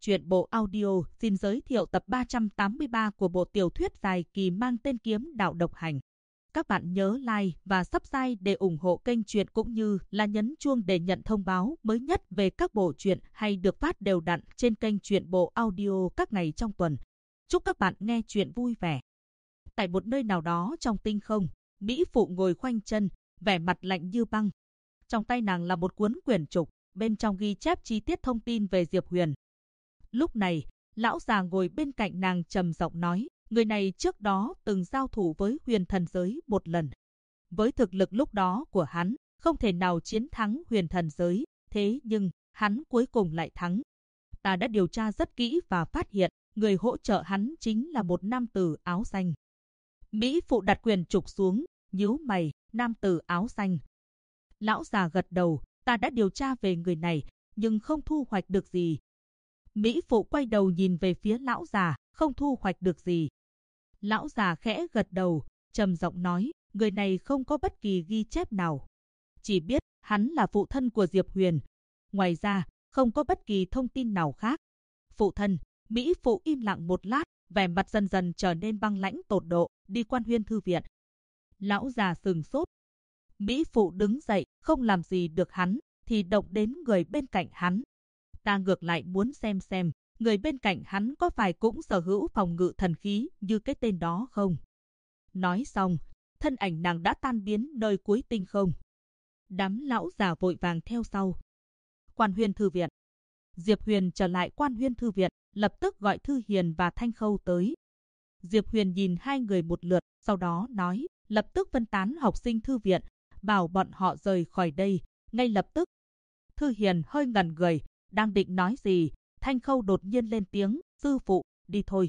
Truyện bộ audio xin giới thiệu tập 383 của bộ tiểu thuyết dài kỳ mang tên Kiếm Đạo Độc Hành. Các bạn nhớ like và subscribe để ủng hộ kênh truyện cũng như là nhấn chuông để nhận thông báo mới nhất về các bộ truyện hay được phát đều đặn trên kênh truyện bộ audio các ngày trong tuần. Chúc các bạn nghe truyện vui vẻ. Tại một nơi nào đó trong tinh không, Mỹ Phụ ngồi khoanh chân, vẻ mặt lạnh như băng. Trong tay nàng là một cuốn quyển trục, bên trong ghi chép chi tiết thông tin về Diệp Huyền. Lúc này, lão già ngồi bên cạnh nàng trầm giọng nói, người này trước đó từng giao thủ với Huyền Thần Giới một lần. Với thực lực lúc đó của hắn, không thể nào chiến thắng Huyền Thần Giới, thế nhưng hắn cuối cùng lại thắng. Ta đã điều tra rất kỹ và phát hiện, người hỗ trợ hắn chính là một nam tử áo xanh. Mỹ Phụ đặt quyển trục xuống, nhíu mày, nam tử áo xanh. Lão già gật đầu, ta đã điều tra về người này, nhưng không thu hoạch được gì. Mỹ Phụ quay đầu nhìn về phía lão già, không thu hoạch được gì. Lão già khẽ gật đầu, trầm giọng nói, người này không có bất kỳ ghi chép nào. Chỉ biết hắn là phụ thân của Diệp Huyền. Ngoài ra, không có bất kỳ thông tin nào khác. Phụ thân, Mỹ Phụ im lặng một lát, vẻ mặt dần dần trở nên băng lãnh tột độ, đi Quan Huyên thư viện. Lão già sừng sốt. Mỹ Phụ đứng dậy, không làm gì được hắn, thì động đến người bên cạnh hắn. Ta ngược lại muốn xem, người bên cạnh hắn có phải cũng sở hữu phòng ngự thần khí như cái tên đó không? Nói xong, thân ảnh nàng đã tan biến nơi cuối tinh không. Đám lão già vội vàng theo sau. Quan Huyên thư viện. Diệp Huyền trở lại Quan Huyên thư viện, lập tức gọi Thư Hiền và Thanh Khâu tới. Diệp Huyền nhìn hai người một lượt, sau đó nói, lập tức phân tán học sinh thư viện, bảo bọn họ rời khỏi đây, ngay lập tức. Thư Hiền hơi ngẩn người, đang định nói gì, Thanh Khâu đột nhiên lên tiếng, sư phụ, đi thôi.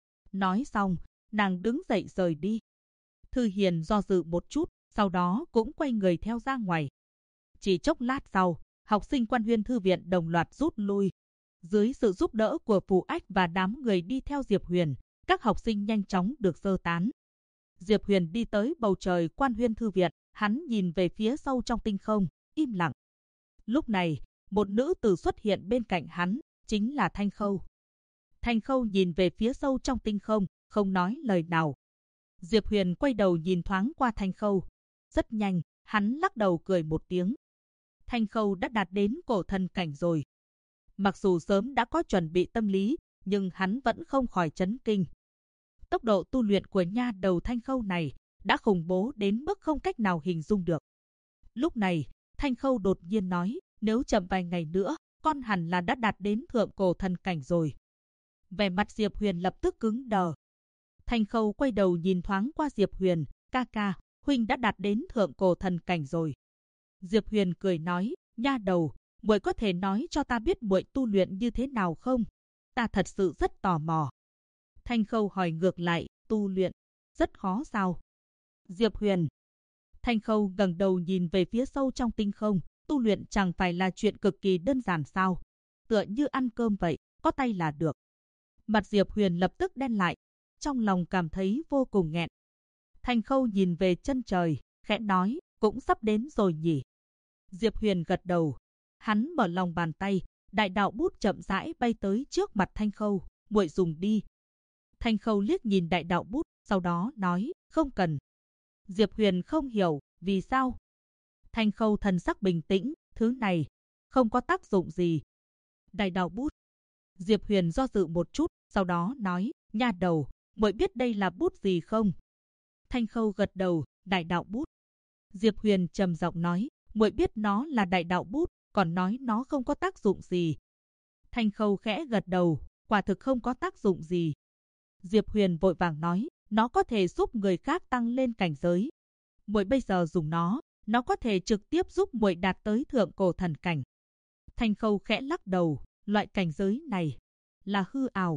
Nói xong, nàng đứng dậy rời đi. Thư Hiền do dự một chút, sau đó cũng quay người theo ra ngoài. Chỉ chốc lát sau, học sinh Quan Huyên thư viện đồng loạt rút lui. Dưới sự giúp đỡ của Phù Ách và đám người đi theo Diệp Huyền, các học sinh nhanh chóng được sơ tán. Diệp Huyền đi tới bầu trời Quan Huyên thư viện, hắn nhìn về phía sâu trong tinh không, im lặng. Lúc này, một nữ tử xuất hiện bên cạnh hắn, chính là Thanh Khâu. Thanh Khâu nhìn về phía sâu trong tinh không, không nói lời nào. Diệp Huyền quay đầu nhìn thoáng qua Thanh Khâu. Rất nhanh, hắn lắc đầu cười một tiếng. Thanh Khâu đã đạt đến cổ thần cảnh rồi. Mặc dù sớm đã có chuẩn bị tâm lý, nhưng hắn vẫn không khỏi chấn kinh. Tốc độ tu luyện của nha đầu Thanh Khâu này đã khủng bố đến mức không cách nào hình dung được. Lúc này, Thanh Khâu đột nhiên nói, nếu chậm vài ngày nữa, con hẳn là đã đạt đến thượng cổ thần cảnh rồi. Vẻ mặt Diệp Huyền lập tức cứng đờ. Thanh Khâu quay đầu nhìn thoáng qua Diệp Huyền, ca ca, huynh đã đạt đến thượng cổ thần cảnh rồi. Diệp Huyền cười nói, nha đầu, muội có thể nói cho ta biết muội tu luyện như thế nào không? Ta thật sự rất tò mò. Thanh Khâu hỏi ngược lại, tu luyện, rất khó sao? Diệp Huyền. Thanh Khâu ngẩng đầu nhìn về phía sâu trong tinh không, tu luyện chẳng phải là chuyện cực kỳ đơn giản sao? Tựa như ăn cơm vậy, có tay là được. Mặt Diệp Huyền lập tức đen lại, trong lòng cảm thấy vô cùng nghẹn. Thanh Khâu nhìn về chân trời, khẽ nói, cũng sắp đến rồi nhỉ. Diệp Huyền gật đầu, hắn mở lòng bàn tay, đại đạo bút chậm rãi bay tới trước mặt Thanh Khâu, muội dùng đi. Thanh Khâu liếc nhìn đại đạo bút, sau đó nói, không cần. Diệp Huyền không hiểu, vì sao? Thanh Khâu thần sắc bình tĩnh, thứ này không có tác dụng gì. Đại đạo bút. Diệp Huyền do dự một chút, sau đó nói, nha đầu, muội biết đây là bút gì không? Thanh Khâu gật đầu, đại đạo bút. Diệp Huyền trầm giọng nói, muội biết nó là đại đạo bút, còn nói nó không có tác dụng gì. Thanh Khâu khẽ gật đầu, quả thực không có tác dụng gì. Diệp Huyền vội vàng nói, nó có thể giúp người khác tăng lên cảnh giới. Muội bây giờ dùng nó có thể trực tiếp giúp muội đạt tới thượng cổ thần cảnh. Thanh Khâu khẽ lắc đầu, loại cảnh giới này là hư ảo.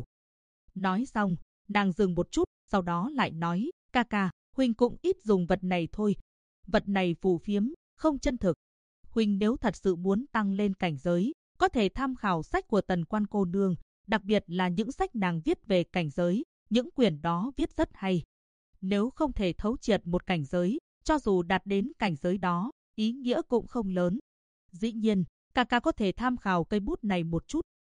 Nói xong, nàng dừng một chút, sau đó lại nói, ca ca, huynh cũng ít dùng vật này thôi. Vật này phù phiếm, không chân thực. Huynh nếu thật sự muốn tăng lên cảnh giới, có thể tham khảo sách của Tần Quan cô nương, đặc biệt là những sách nàng viết về cảnh giới, những quyển đó viết rất hay. Nếu không thể thấu triệt một cảnh giới, cho dù đạt đến cảnh giới đó, ý nghĩa cũng không lớn. Dĩ nhiên, ca ca có thể tham khảo cây bút này một chút,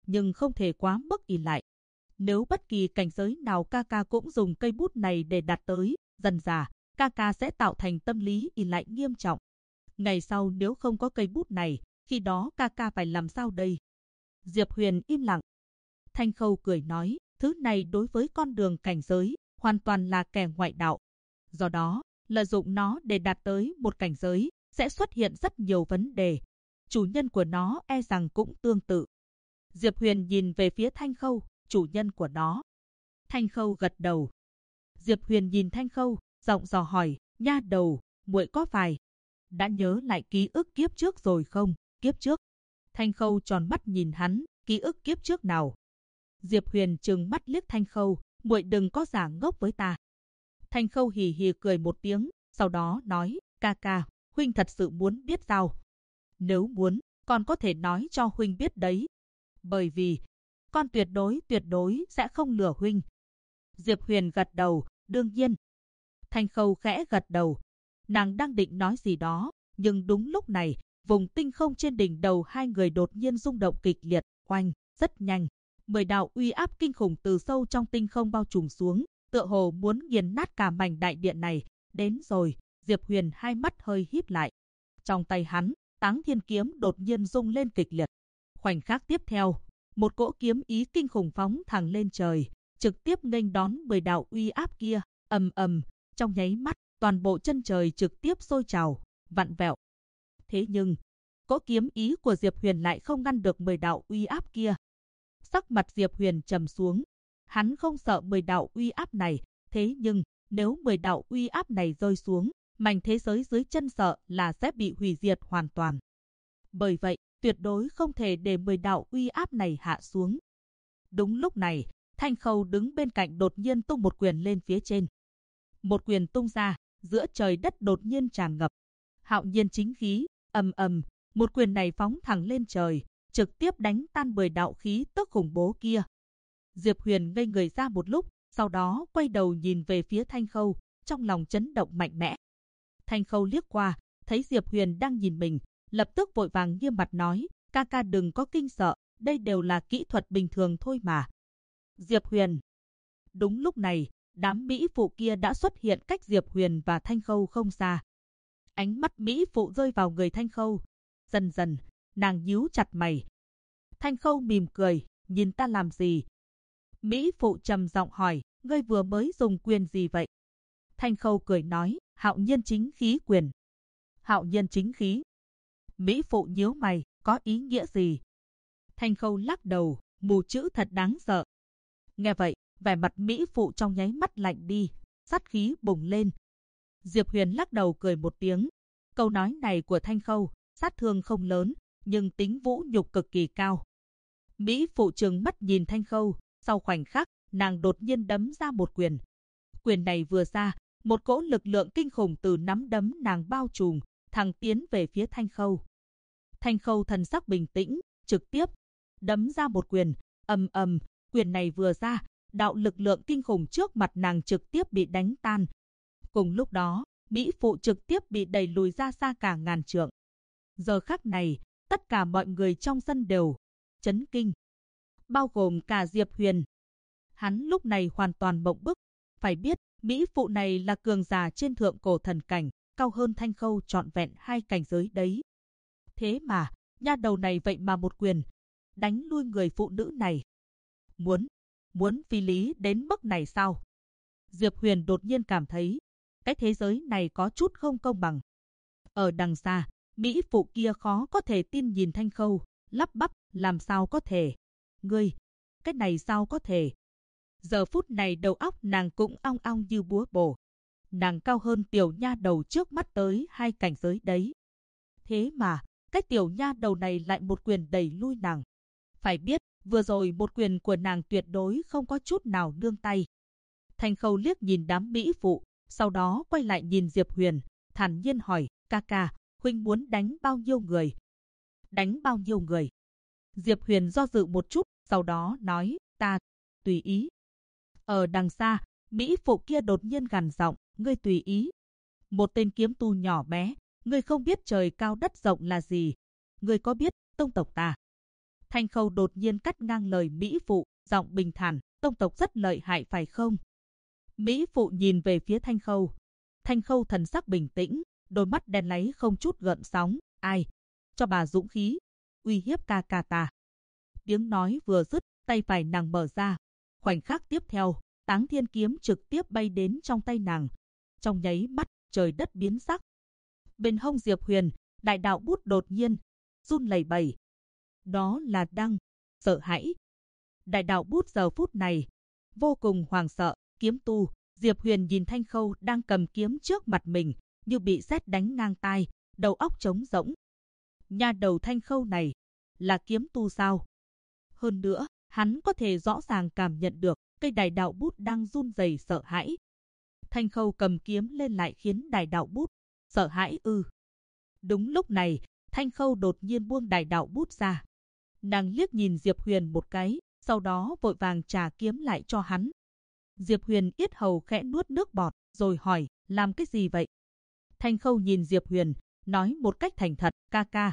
nhưng không thể quá mức ỷ lại. Nếu bất kỳ cảnh giới nào ca ca cũng dùng cây bút này để đạt tới, dần dà, ca ca sẽ tạo thành tâm lý ỷ lại nghiêm trọng. Ngày sau nếu không có cây bút này, khi đó ca ca phải làm sao đây? Diệp Huyền im lặng. Thanh Khâu cười nói, thứ này đối với con đường cảnh giới, hoàn toàn là kẻ ngoại đạo. Do đó, lợi dụng nó để đạt tới một cảnh giới, sẽ xuất hiện rất nhiều vấn đề. Chủ nhân của nó e rằng cũng tương tự. Diệp Huyền nhìn về phía Thanh Khâu, chủ nhân của nó. Thanh Khâu gật đầu. Diệp Huyền nhìn Thanh Khâu, giọng dò hỏi, nha đầu, muội có phải đã nhớ lại ký ức kiếp trước rồi không? Kiếp trước? Thanh Khâu tròn mắt nhìn hắn, ký ức kiếp trước nào? Diệp Huyền trừng mắt liếc Thanh Khâu, muội đừng có giả ngốc với ta. Thanh Khâu hì hì cười một tiếng, sau đó nói, ca ca, huynh thật sự muốn biết sao? Nếu muốn, con có thể nói cho huynh biết đấy. Bởi vì, con tuyệt đối sẽ không lừa huynh. Diệp Huyền gật đầu, đương nhiên. Thanh Khâu khẽ gật đầu. Nàng đang định nói gì đó, nhưng đúng lúc này, vùng tinh không trên đỉnh đầu hai người đột nhiên rung động kịch liệt, oanh, rất nhanh. 10 đạo uy áp kinh khủng từ sâu trong tinh không bao trùm xuống, tựa hồ muốn nghiền nát cả mảnh đại điện này. Đến rồi, Diệp Huyền hai mắt hơi híp lại. Trong tay hắn, Táng Thiên kiếm đột nhiên rung lên kịch liệt. Khoảnh khắc tiếp theo, một cỗ kiếm ý kinh khủng phóng thẳng lên trời, trực tiếp nghênh đón 10 đạo uy áp kia, ầm ầm, trong nháy mắt, toàn bộ chân trời trực tiếp sôi trào, vặn vẹo. Thế nhưng, cỗ kiếm ý của Diệp Huyền lại không ngăn được 10 đạo uy áp kia. Sắc mặt Diệp Huyền trầm xuống. Hắn không sợ 10 đạo uy áp này, thế nhưng nếu 10 đạo uy áp này rơi xuống, mảnh thế giới dưới chân sợ là sẽ bị hủy diệt hoàn toàn. Bởi vậy, tuyệt đối không thể để 10 đạo uy áp này hạ xuống. Đúng lúc này, Thanh Khâu đứng bên cạnh đột nhiên tung một quyền lên phía trên. Một quyền tung ra, giữa trời đất đột nhiên tràn ngập. Hạo nhiên chính khí, ầm ầm, một quyền này phóng thẳng lên trời, trực tiếp đánh tan 10 đạo khí tức khủng bố kia. Diệp Huyền ngây người ra một lúc, sau đó quay đầu nhìn về phía Thanh Khâu, trong lòng chấn động mạnh mẽ. Thanh Khâu liếc qua, thấy Diệp Huyền đang nhìn mình, lập tức vội vàng nghiêm mặt nói, ca ca đừng có kinh sợ, đây đều là kỹ thuật bình thường thôi mà. Diệp Huyền. Đúng lúc này, đám Mỹ phụ kia đã xuất hiện cách Diệp Huyền và Thanh Khâu không xa. Ánh mắt Mỹ phụ rơi vào người Thanh Khâu. Dần dần, nàng nhíu chặt mày. Thanh Khâu mỉm cười, nhìn ta làm gì? Mỹ phụ trầm giọng hỏi, ngươi vừa mới dùng quyền gì vậy? Thanh Khâu cười nói, hạo nhiên chính khí quyền. Hạo nhiên chính khí. Mỹ phụ nhíu mày, có ý nghĩa gì? Thanh Khâu lắc đầu, mù chữ thật đáng sợ. Nghe vậy, vẻ mặt Mỹ phụ trong nháy mắt lạnh đi, sát khí bùng lên. Diệp Huyền lắc đầu cười một tiếng. Câu nói này của Thanh Khâu, sát thương không lớn, nhưng tính vũ nhục cực kỳ cao. Mỹ phụ trừng mắt nhìn Thanh Khâu, sau khoảnh khắc, nàng đột nhiên đấm ra một quyền. Quyền này vừa ra, một cỗ lực lượng kinh khủng từ nắm đấm nàng bao trùm, thẳng tiến về phía Thanh Khâu. Thanh Khâu thần sắc bình tĩnh, trực tiếp đấm ra một quyền, ầm ầm, quyền này vừa ra, đạo lực lượng kinh khủng trước mặt nàng trực tiếp bị đánh tan. Cùng lúc đó, Mỹ phụ trực tiếp bị đẩy lùi ra xa cả ngàn trượng. Giờ khắc này, tất cả mọi người trong sân đều chấn kinh, bao gồm cả Diệp Huyền. Hắn lúc này hoàn toàn mộng bức, phải biết, Mỹ phụ này là cường giả trên thượng cổ thần cảnh, cao hơn Thanh Khâu trọn vẹn 2 cảnh giới đấy. Thế mà, nha đầu này vậy mà một quyền đánh lui người phụ nữ này. Muốn phi lý đến mức này sao? Diệp Huyền đột nhiên cảm thấy, cái thế giới này có chút không công bằng. Ở đằng xa, Mỹ phụ kia khó có thể tin nhìn Thanh Khâu, lắp bắp, làm sao có thể? Ngươi, cái này sao có thể? Giờ phút này đầu óc nàng cũng ong ong như búa bổ. Nàng cao hơn tiểu nha đầu trước mắt tới 2 cảnh giới đấy. Thế mà, cái tiểu nha đầu này lại một quyền đẩy lui nàng. Phải biết, vừa rồi một quyền của nàng tuyệt đối không có chút nào nương tay. Thanh Khâu liếc nhìn đám Mỹ phụ, sau đó quay lại nhìn Diệp Huyền, thản nhiên hỏi, ca ca, huynh muốn đánh bao nhiêu người? Đánh bao nhiêu người? Diệp Huyền do dự một chút, sau đó nói, ta, tùy ý. Ở đằng xa, Mỹ phụ kia đột nhiên gằn giọng, ngươi tùy ý. Một tên kiếm tu nhỏ bé, ngươi không biết trời cao đất rộng là gì. Ngươi có biết tông tộc ta Thanh Khâu đột nhiên cắt ngang lời Mỹ Phụ, giọng bình thản, tông tộc rất lợi hại phải không? Mỹ Phụ nhìn về phía Thanh Khâu. Thanh Khâu thần sắc bình tĩnh, đôi mắt đen láy không chút gợn sóng. Ai? Cho bà dũng khí, uy hiếp ca ca ta. Tiếng nói vừa dứt, tay phải nàng mở ra. Khoảnh khắc tiếp theo, Táng Thiên kiếm trực tiếp bay đến trong tay nàng. Trong nháy mắt, trời đất biến sắc. Bên hông Diệp Huyền, đại đạo bút đột nhiên run lẩy bẩy. Đó là Đăng, sợ hãi. Đại đạo bút giờ phút này vô cùng hoảng sợ. Kiếm tu, Diệp Huyền nhìn Thanh Khâu đang cầm kiếm trước mặt mình, như bị sét đánh ngang tai, đầu óc trống rỗng. Nha đầu Thanh Khâu này là kiếm tu sao? Hơn nữa, hắn có thể rõ ràng cảm nhận được cây đại đạo bút đang run rẩy sợ hãi. Thanh Khâu cầm kiếm lên lại khiến đại đạo bút sợ hãi ư? Đúng lúc này, Thanh Khâu đột nhiên buông đại đạo bút ra. Nàng liếc nhìn Diệp Huyền một cái, sau đó vội vàng trả kiếm lại cho hắn. Diệp Huyền yết hầu khẽ nuốt nước bọt, rồi hỏi, làm cái gì vậy? Thanh Khâu nhìn Diệp Huyền, nói một cách thành thật, ca ca,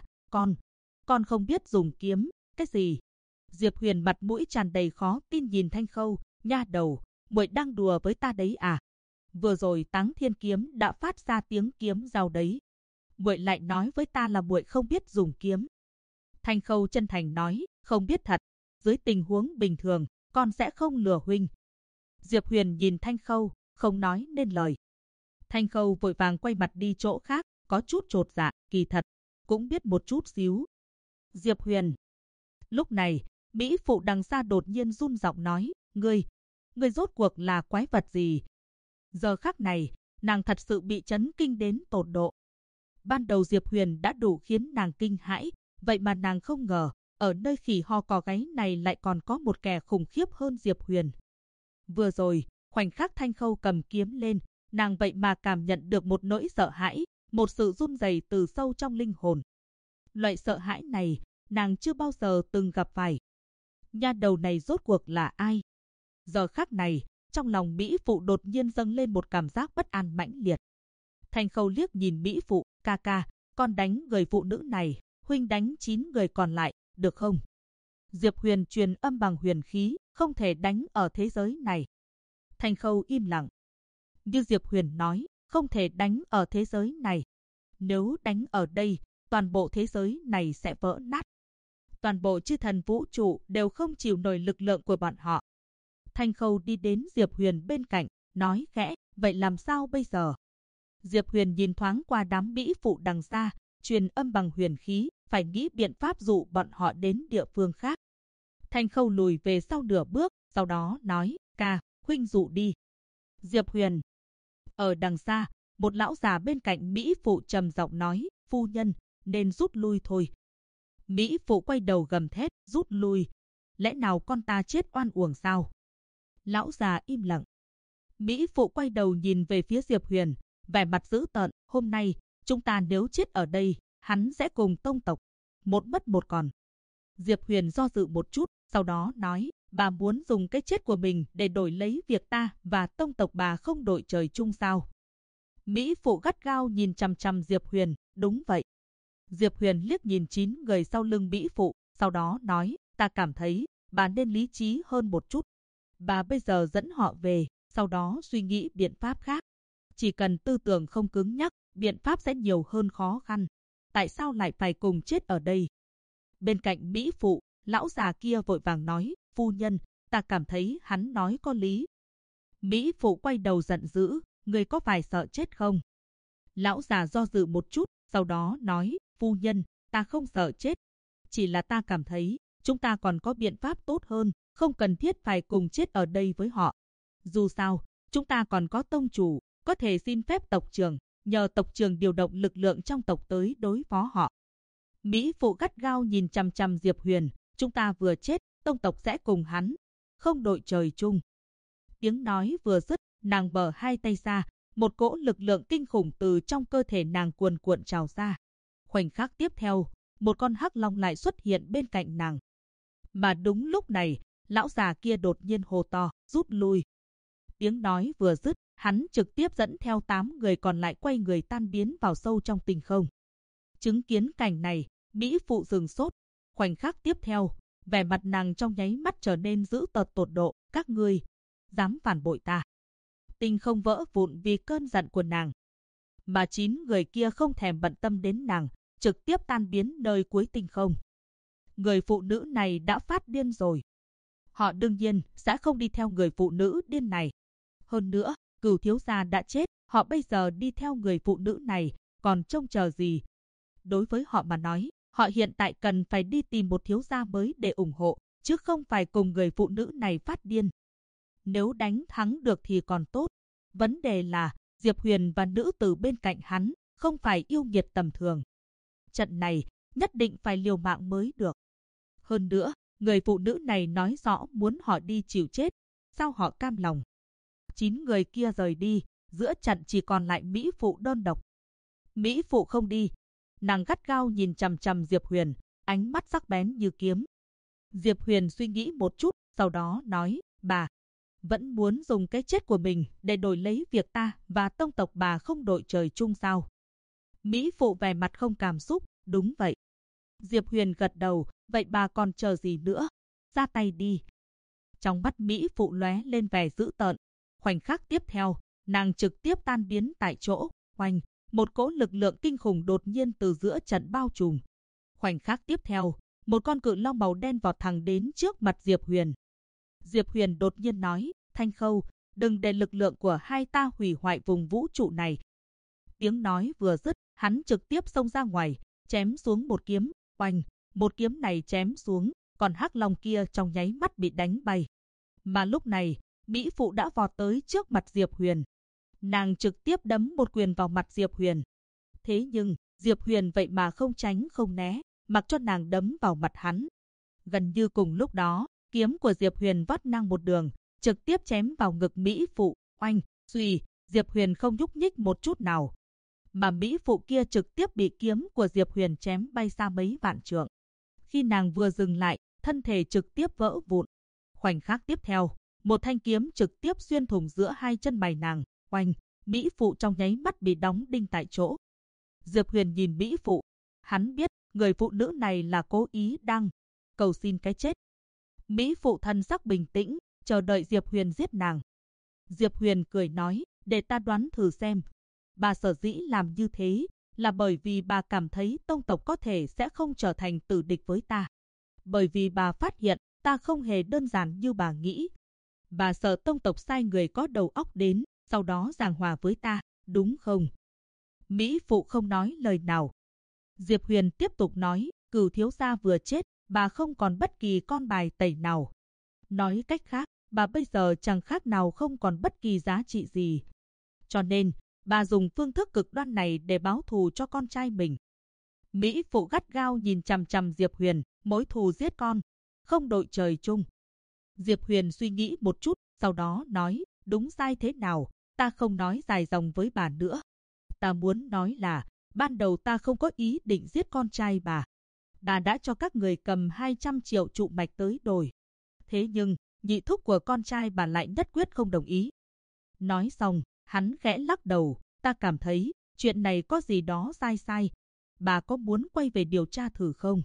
con không biết dùng kiếm, cái gì? Diệp Huyền mặt mũi tràn đầy khó tin nhìn Thanh Khâu, nha đầu, muội đang đùa với ta đấy à? Vừa rồi Táng Thiên kiếm đã phát ra tiếng kiếm rao đấy. Muội lại nói với ta là muội không biết dùng kiếm. Thanh Khâu chân thành nói, không biết thật, dưới tình huống bình thường, con sẽ không lừa huynh. Diệp Huyền nhìn Thanh Khâu, không nói nên lời. Thanh Khâu vội vàng quay mặt đi chỗ khác, có chút chột dạ, kỳ thật, cũng biết một chút xíu. Diệp Huyền. Lúc này, Mỹ Phụ đằng xa đột nhiên run giọng nói, ngươi rốt cuộc là quái vật gì? Giờ khắc này, nàng thật sự bị chấn kinh đến tột độ. Ban đầu Diệp Huyền đã đủ khiến nàng kinh hãi, vậy mà nàng không ngờ, ở nơi khỉ ho cò gáy này lại còn có một kẻ khủng khiếp hơn Diệp Huyền. Vừa rồi, khoảnh khắc Thanh Khâu cầm kiếm lên, nàng vậy mà cảm nhận được một nỗi sợ hãi, một sự run rẩy từ sâu trong linh hồn. Loại sợ hãi này, nàng chưa bao giờ từng gặp phải. Nha đầu này rốt cuộc là ai? Giờ khắc này, trong lòng Mỹ Phụ đột nhiên dâng lên một cảm giác bất an mãnh liệt. Thanh Khâu liếc nhìn Mỹ Phụ, ca ca, con đánh người phụ nữ này, huynh đánh 9 người còn lại, được không? Diệp Huyền truyền âm bằng huyền khí, không thể đánh ở thế giới này. Thanh Khâu im lặng. Như Diệp Huyền nói, không thể đánh ở thế giới này. Nếu đánh ở đây, toàn bộ thế giới này sẽ vỡ nát. Toàn bộ chư thần vũ trụ đều không chịu nổi lực lượng của bọn họ. Thanh Khâu đi đến Diệp Huyền bên cạnh, nói khẽ, vậy làm sao bây giờ? Diệp Huyền nhìn thoáng qua đám Mỹ Phụ đằng xa, truyền âm bằng huyền khí, phải nghĩ biện pháp dụ bọn họ đến địa phương khác. Thanh Khâu lùi về sau nửa bước, sau đó nói, ca, huynh dụ đi. Diệp Huyền. Ở đằng xa, một lão già bên cạnh Mỹ Phụ trầm giọng nói, phu nhân, nên rút lui thôi. Mỹ Phụ quay đầu gầm thét, rút lui. Lẽ nào con ta chết oan uổng sao? Lão già im lặng. Mỹ Phụ quay đầu nhìn về phía Diệp Huyền, vẻ mặt dữ tợn, hôm nay, chúng ta nếu chết ở đây, hắn sẽ cùng tông tộc, một mất một còn. Diệp Huyền do dự một chút, sau đó nói, bà muốn dùng cái chết của mình để đổi lấy việc ta và tông tộc bà không đội trời chung sao? Mỹ Phụ gắt gao nhìn chằm chằm Diệp Huyền, đúng vậy. Diệp Huyền liếc nhìn 9 người sau lưng Mỹ Phụ, sau đó nói, ta cảm thấy, bà nên lý trí hơn một chút. Bà bây giờ dẫn họ về, sau đó suy nghĩ biện pháp khác. Chỉ cần tư tưởng không cứng nhắc, biện pháp sẽ nhiều hơn khó khăn. Tại sao lại phải cùng chết ở đây? Bên cạnh Mỹ Phụ, lão già kia vội vàng nói, phu nhân, ta cảm thấy hắn nói có lý. Mỹ Phụ quay đầu giận dữ, người có phải sợ chết không? Lão già do dự một chút, sau đó nói, phu nhân, ta không sợ chết. Chỉ là ta cảm thấy, chúng ta còn có biện pháp tốt hơn, không cần thiết phải cùng chết ở đây với họ. Dù sao, chúng ta còn có tông chủ, có thể xin phép tộc trưởng, nhờ tộc trưởng điều động lực lượng trong tộc tới đối phó họ. Mỹ Phụ gắt gao nhìn chằm chằm Diệp Huyền, chúng ta vừa chết, tông tộc sẽ cùng hắn, không đội trời chung. Tiếng nói vừa dứt, nàng bờ hai tay ra, một cỗ lực lượng kinh khủng từ trong cơ thể nàng cuồn cuộn trào ra. Khoảnh khắc tiếp theo, một con hắc long lại xuất hiện bên cạnh nàng. Mà đúng lúc này, lão già kia đột nhiên hô to, rút lui. Tiếng nói vừa dứt, hắn trực tiếp dẫn theo 8 người còn lại quay người tan biến vào sâu trong tinh không. Chứng kiến cảnh này, Mỹ Phụ sửng sốt. Khoảnh khắc tiếp theo, Vẻ mặt nàng trong nháy mắt trở nên dữ tợn tột độ. Các ngươi dám phản bội ta. Tinh không vỡ vụn vì cơn giận của nàng. Mà 9 người kia không thèm bận tâm đến nàng, trực tiếp tan biến nơi cuối tinh không. Người phụ nữ này đã phát điên rồi. Họ đương nhiên sẽ không đi theo người phụ nữ điên này. Hơn nữa, Cửu thiếu gia đã chết, họ bây giờ đi theo người phụ nữ này, còn trông chờ gì? Đối với họ mà nói, họ hiện tại cần phải đi tìm một thiếu gia mới để ủng hộ, chứ không phải cùng người phụ nữ này phát điên. Nếu đánh thắng được thì còn tốt. Vấn đề là, Diệp Huyền và nữ tử bên cạnh hắn, không phải yêu nghiệt tầm thường. Trận này, nhất định phải liều mạng mới được. Hơn nữa, người phụ nữ này nói rõ muốn họ đi chịu chết, sao họ cam lòng? 9 người kia rời đi, giữa trận chỉ còn lại Mỹ Phụ đơn độc. Mỹ Phụ không đi, nàng gắt gao nhìn chằm chằm Diệp Huyền, ánh mắt sắc bén như kiếm. Diệp Huyền suy nghĩ một chút, sau đó nói, bà vẫn muốn dùng cái chết của mình để đổi lấy việc ta và tông tộc bà không đội trời chung sao? Mỹ Phụ vẻ mặt không cảm xúc, đúng vậy. Diệp Huyền gật đầu, vậy bà còn chờ gì nữa? Ra tay đi. Trong mắt Mỹ Phụ lóe lên vẻ dữ tợn. Khoảnh khắc tiếp theo, nàng trực tiếp tan biến tại chỗ. Oanh, một cỗ lực lượng kinh khủng đột nhiên từ giữa trận bao trùm. Khoảnh khắc tiếp theo, một con cự long màu đen vọt thẳng đến trước mặt Diệp Huyền. Diệp Huyền đột nhiên nói, Thanh Khâu, đừng để lực lượng của hai ta hủy hoại vùng vũ trụ này. Tiếng nói vừa dứt, hắn trực tiếp xông ra ngoài, chém xuống một kiếm. Oanh, một kiếm này chém xuống, còn hắc long kia trong nháy mắt bị đánh bay. Mà lúc này, Mỹ Phụ đã vọt tới trước mặt Diệp Huyền. Nàng trực tiếp đấm một quyền vào mặt Diệp Huyền. Thế nhưng, Diệp Huyền vậy mà không tránh không né, mặc cho nàng đấm vào mặt hắn. Gần như cùng lúc đó, kiếm của Diệp Huyền vắt ngang một đường, trực tiếp chém vào ngực Mỹ Phụ. Oanh, suy, Diệp Huyền không nhúc nhích một chút nào. Mà Mỹ Phụ kia trực tiếp bị kiếm của Diệp Huyền chém bay xa mấy vạn trượng. Khi nàng vừa dừng lại, thân thể trực tiếp vỡ vụn. Khoảnh khắc tiếp theo, một thanh kiếm trực tiếp xuyên thủng giữa hai chân mày nàng. Oanh, Mỹ Phụ trong nháy mắt bị đóng đinh tại chỗ. Diệp Huyền nhìn Mỹ Phụ, hắn biết người phụ nữ này là cố ý đang cầu xin cái chết. Mỹ Phụ thân sắc bình tĩnh, chờ đợi Diệp Huyền giết nàng. Diệp Huyền cười nói, để ta đoán thử xem. Bà sở dĩ làm như thế là bởi vì bà cảm thấy tông tộc có thể sẽ không trở thành tử địch với ta. Bởi vì bà phát hiện ta không hề đơn giản như bà nghĩ. Bà sợ tông tộc sai người có đầu óc đến, sau đó giảng hòa với ta, đúng không? Mỹ Phụ không nói lời nào. Diệp Huyền tiếp tục nói, Cửu thiếu gia vừa chết, bà không còn bất kỳ con bài tẩy nào. Nói cách khác, bà bây giờ chẳng khác nào không còn bất kỳ giá trị gì. Cho nên, bà dùng phương thức cực đoan này để báo thù cho con trai mình. Mỹ Phụ gắt gao nhìn chằm chằm Diệp Huyền, mối thù giết con, không đội trời chung. Diệp Huyền suy nghĩ một chút, sau đó nói, đúng sai thế nào, ta không nói dài dòng với bà nữa. Ta muốn nói là, ban đầu ta không có ý định giết con trai bà. Ta đã cho các người cầm 200 triệu trụ mạch tới đổi. Thế nhưng, nhị thúc của con trai bà lại nhất quyết không đồng ý. Nói xong, hắn khẽ lắc đầu, ta cảm thấy, chuyện này có gì đó sai sai. Bà có muốn quay về điều tra thử không?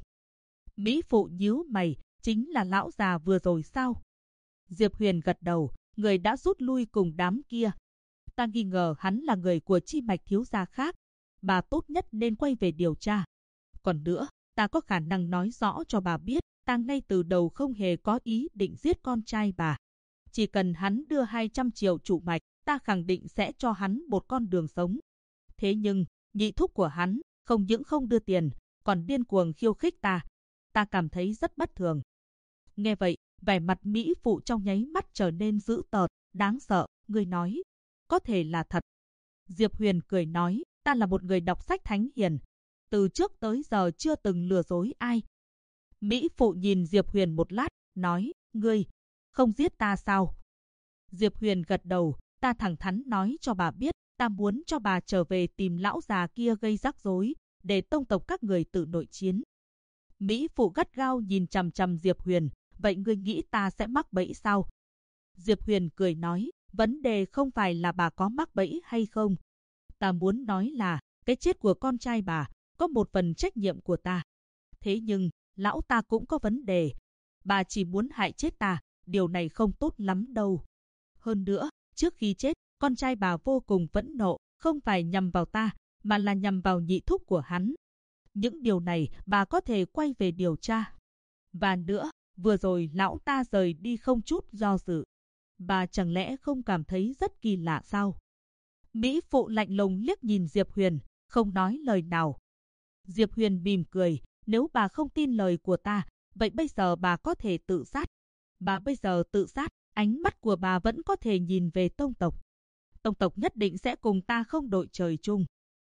Mỹ Phụ nhíu mày, chính là lão già vừa rồi sao? Diệp Huyền gật đầu, người đã rút lui cùng đám kia. Ta nghi ngờ hắn là người của chi mạch thiếu gia khác. Bà tốt nhất nên quay về điều tra. Còn nữa, ta có khả năng nói rõ cho bà biết, ta ngay từ đầu không hề có ý định giết con trai bà. Chỉ cần hắn đưa 200 triệu trụ mạch, ta khẳng định sẽ cho hắn một con đường sống. Thế nhưng, nhị thúc của hắn, không những không đưa tiền, còn điên cuồng khiêu khích ta. Ta cảm thấy rất bất thường. Nghe vậy, vẻ mặt Mỹ Phụ trong nháy mắt trở nên dữ tợn, đáng sợ, ngươi nói. Có thể là thật. Diệp Huyền cười nói, ta là một người đọc sách thánh hiền. Từ trước tới giờ chưa từng lừa dối ai. Mỹ Phụ nhìn Diệp Huyền một lát, nói, ngươi không giết ta sao? Diệp Huyền gật đầu, ta thẳng thắn nói cho bà biết, ta muốn cho bà trở về tìm lão già kia gây rắc rối, để tông tộc các người tự nội chiến. Mỹ Phụ gắt gao nhìn chằm chằm Diệp Huyền, vậy ngươi nghĩ ta sẽ mắc bẫy sao? Diệp Huyền cười nói, vấn đề không phải là bà có mắc bẫy hay không. Ta muốn nói là, cái chết của con trai bà, có một phần trách nhiệm của ta. Thế nhưng, lão ta cũng có vấn đề. bà chỉ muốn hại chết ta, điều này không tốt lắm đâu. Hơn nữa, trước khi chết, con trai bà vô cùng phẫn nộ, không phải nhằm vào ta, mà là nhằm vào nhị thúc của hắn. Những điều này bà có thể quay về điều tra. Và nữa, vừa rồi lão ta rời đi không chút do dự. Bà chẳng lẽ không cảm thấy rất kỳ lạ sao? Mỹ phụ lạnh lùng liếc nhìn Diệp Huyền, không nói lời nào. Diệp Huyền mỉm cười, nếu bà không tin lời của ta, vậy bây giờ bà có thể tự sát. Bà bây giờ tự sát, ánh mắt của bà vẫn có thể nhìn về tông tộc. Tông tộc nhất định sẽ cùng ta không đội trời chung.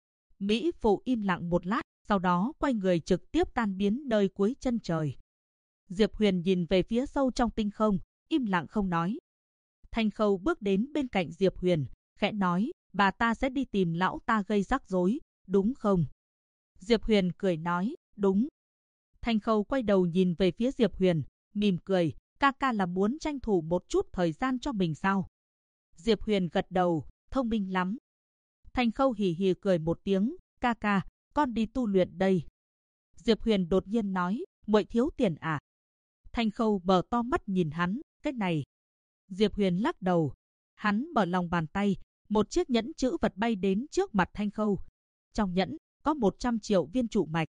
Mỹ phụ im lặng một lát, sau đó quay người trực tiếp tan biến nơi cuối chân trời. Diệp Huyền nhìn về phía sâu trong tinh không, im lặng không nói. Thanh Khâu bước đến bên cạnh Diệp Huyền, khẽ nói, bà ta sẽ đi tìm lão ta gây rắc rối, đúng không? Diệp Huyền cười nói, đúng. Thanh Khâu quay đầu nhìn về phía Diệp Huyền, mỉm cười, ca ca là muốn tranh thủ một chút thời gian cho mình sao? Diệp Huyền gật đầu, thông minh lắm. Thanh Khâu hì hì cười một tiếng, ca ca, con đi tu luyện đây. Diệp Huyền đột nhiên nói, muội thiếu tiền à? Thanh Khâu mở to mắt nhìn hắn, cái này. Diệp Huyền lắc đầu. Hắn mở lòng bàn tay, một chiếc nhẫn chữ vật bay đến trước mặt Thanh Khâu. Trong nhẫn có 100 triệu viên trụ mạch.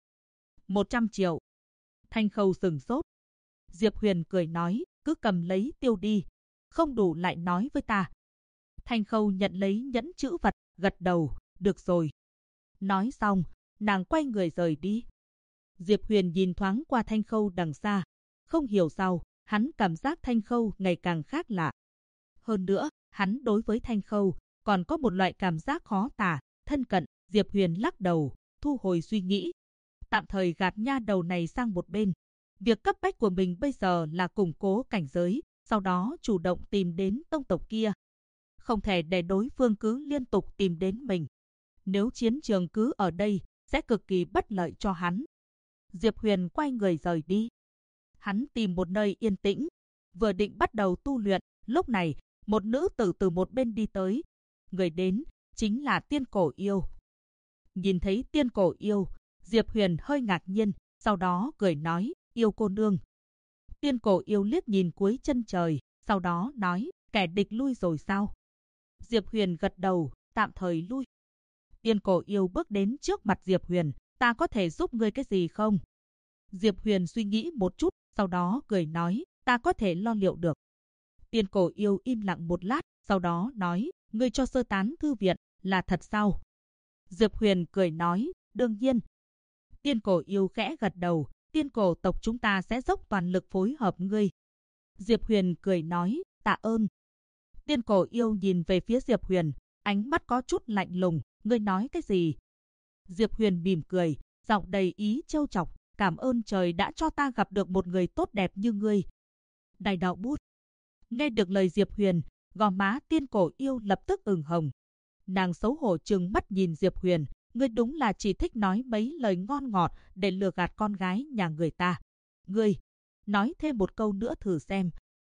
100 triệu. Thanh Khâu sừng sốt. Diệp Huyền cười nói, cứ cầm lấy tiêu đi. Không đủ lại nói với ta. Thanh Khâu nhận lấy nhẫn chữ vật, gật đầu, được rồi. Nói xong, nàng quay người rời đi. Diệp Huyền nhìn thoáng qua Thanh Khâu đằng xa. Không hiểu sao, hắn cảm giác Thanh Khâu ngày càng khác lạ. Hơn nữa, hắn đối với Thanh Khâu còn có một loại cảm giác khó tả, thân cận. Diệp Huyền lắc đầu, thu hồi suy nghĩ. Tạm thời gạt nha đầu này sang một bên. Việc cấp bách của mình bây giờ là củng cố cảnh giới, sau đó chủ động tìm đến tông tộc kia. Không thể để đối phương cứ liên tục tìm đến mình. Nếu chiến trường cứ ở đây, sẽ cực kỳ bất lợi cho hắn. Diệp Huyền quay người rời đi. Hắn tìm một nơi yên tĩnh, vừa định bắt đầu tu luyện, lúc này, một nữ tử từ một bên đi tới. Người đến, chính là Tiên Cổ Yêu. Nhìn thấy Tiên Cổ Yêu, Diệp Huyền hơi ngạc nhiên, sau đó cười nói, yêu cô nương. Tiên Cổ Yêu liếc nhìn cuối chân trời, sau đó nói, kẻ địch lui rồi sao? Diệp Huyền gật đầu, tạm thời lui. Tiên Cổ Yêu bước đến trước mặt Diệp Huyền, ta có thể giúp ngươi cái gì không? Diệp Huyền suy nghĩ một chút, sau đó cười nói, ta có thể lo liệu được. Tiên Cổ Yêu im lặng một lát, sau đó nói, ngươi cho sơ tán thư viện, là thật sao? Diệp Huyền cười nói, đương nhiên. Tiên Cổ Yêu khẽ gật đầu, Tiên Cổ tộc chúng ta sẽ dốc toàn lực phối hợp ngươi. Diệp Huyền cười nói, tạ ơn. Tiên Cổ Yêu nhìn về phía Diệp Huyền, ánh mắt có chút lạnh lùng, ngươi nói cái gì? Diệp Huyền mỉm cười, giọng đầy ý trêu chọc, cảm ơn trời đã cho ta gặp được một người tốt đẹp như ngươi. Đại đạo bút. Nghe được lời Diệp Huyền, gò má Tiên Cổ Yêu lập tức ửng hồng. Nàng xấu hổ trừng mắt nhìn Diệp Huyền, ngươi đúng là chỉ thích nói mấy lời ngon ngọt để lừa gạt con gái nhà người ta. Ngươi, nói thêm một câu nữa thử xem.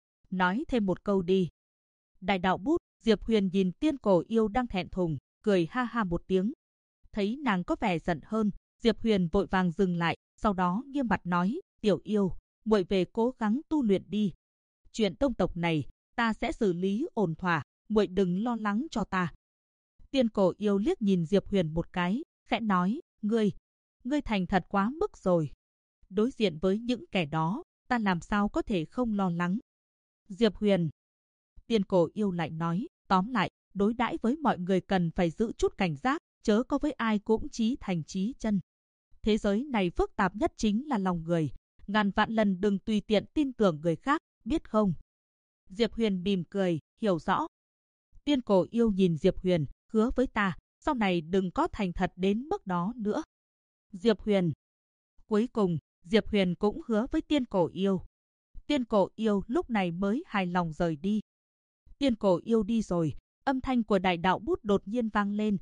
Nói thêm một câu đi. Đại đạo bút, Diệp Huyền nhìn Tiên Cổ Yêu đang thẹn thùng, cười ha ha một tiếng. Thấy nàng có vẻ giận hơn, Diệp Huyền vội vàng dừng lại, sau đó nghiêm mặt nói, tiểu yêu, muội về cố gắng tu luyện đi. Chuyện tông tộc này, ta sẽ xử lý ổn thỏa, muội đừng lo lắng cho ta. Tiên Cổ Yêu liếc nhìn Diệp Huyền một cái, khẽ nói, ngươi thành thật quá mức rồi. Đối diện với những kẻ đó, ta làm sao có thể không lo lắng. Diệp Huyền. Tiên Cổ Yêu lại nói, tóm lại, đối đãi với mọi người cần phải giữ chút cảnh giác, chớ có với ai cũng chí thành chí chân. Thế giới này phức tạp nhất chính là lòng người, ngàn vạn lần đừng tùy tiện tin tưởng người khác, biết không? Diệp Huyền mỉm cười, hiểu rõ. Tiên Cổ Yêu nhìn Diệp Huyền, hứa với ta, sau này đừng có thành thật đến mức đó nữa. Diệp Huyền. Cuối cùng, Diệp Huyền cũng hứa với Tiên Cổ Yêu. Tiên Cổ Yêu lúc này mới hài lòng rời đi. Tiên Cổ Yêu đi rồi, âm thanh của đại đạo bút đột nhiên vang lên,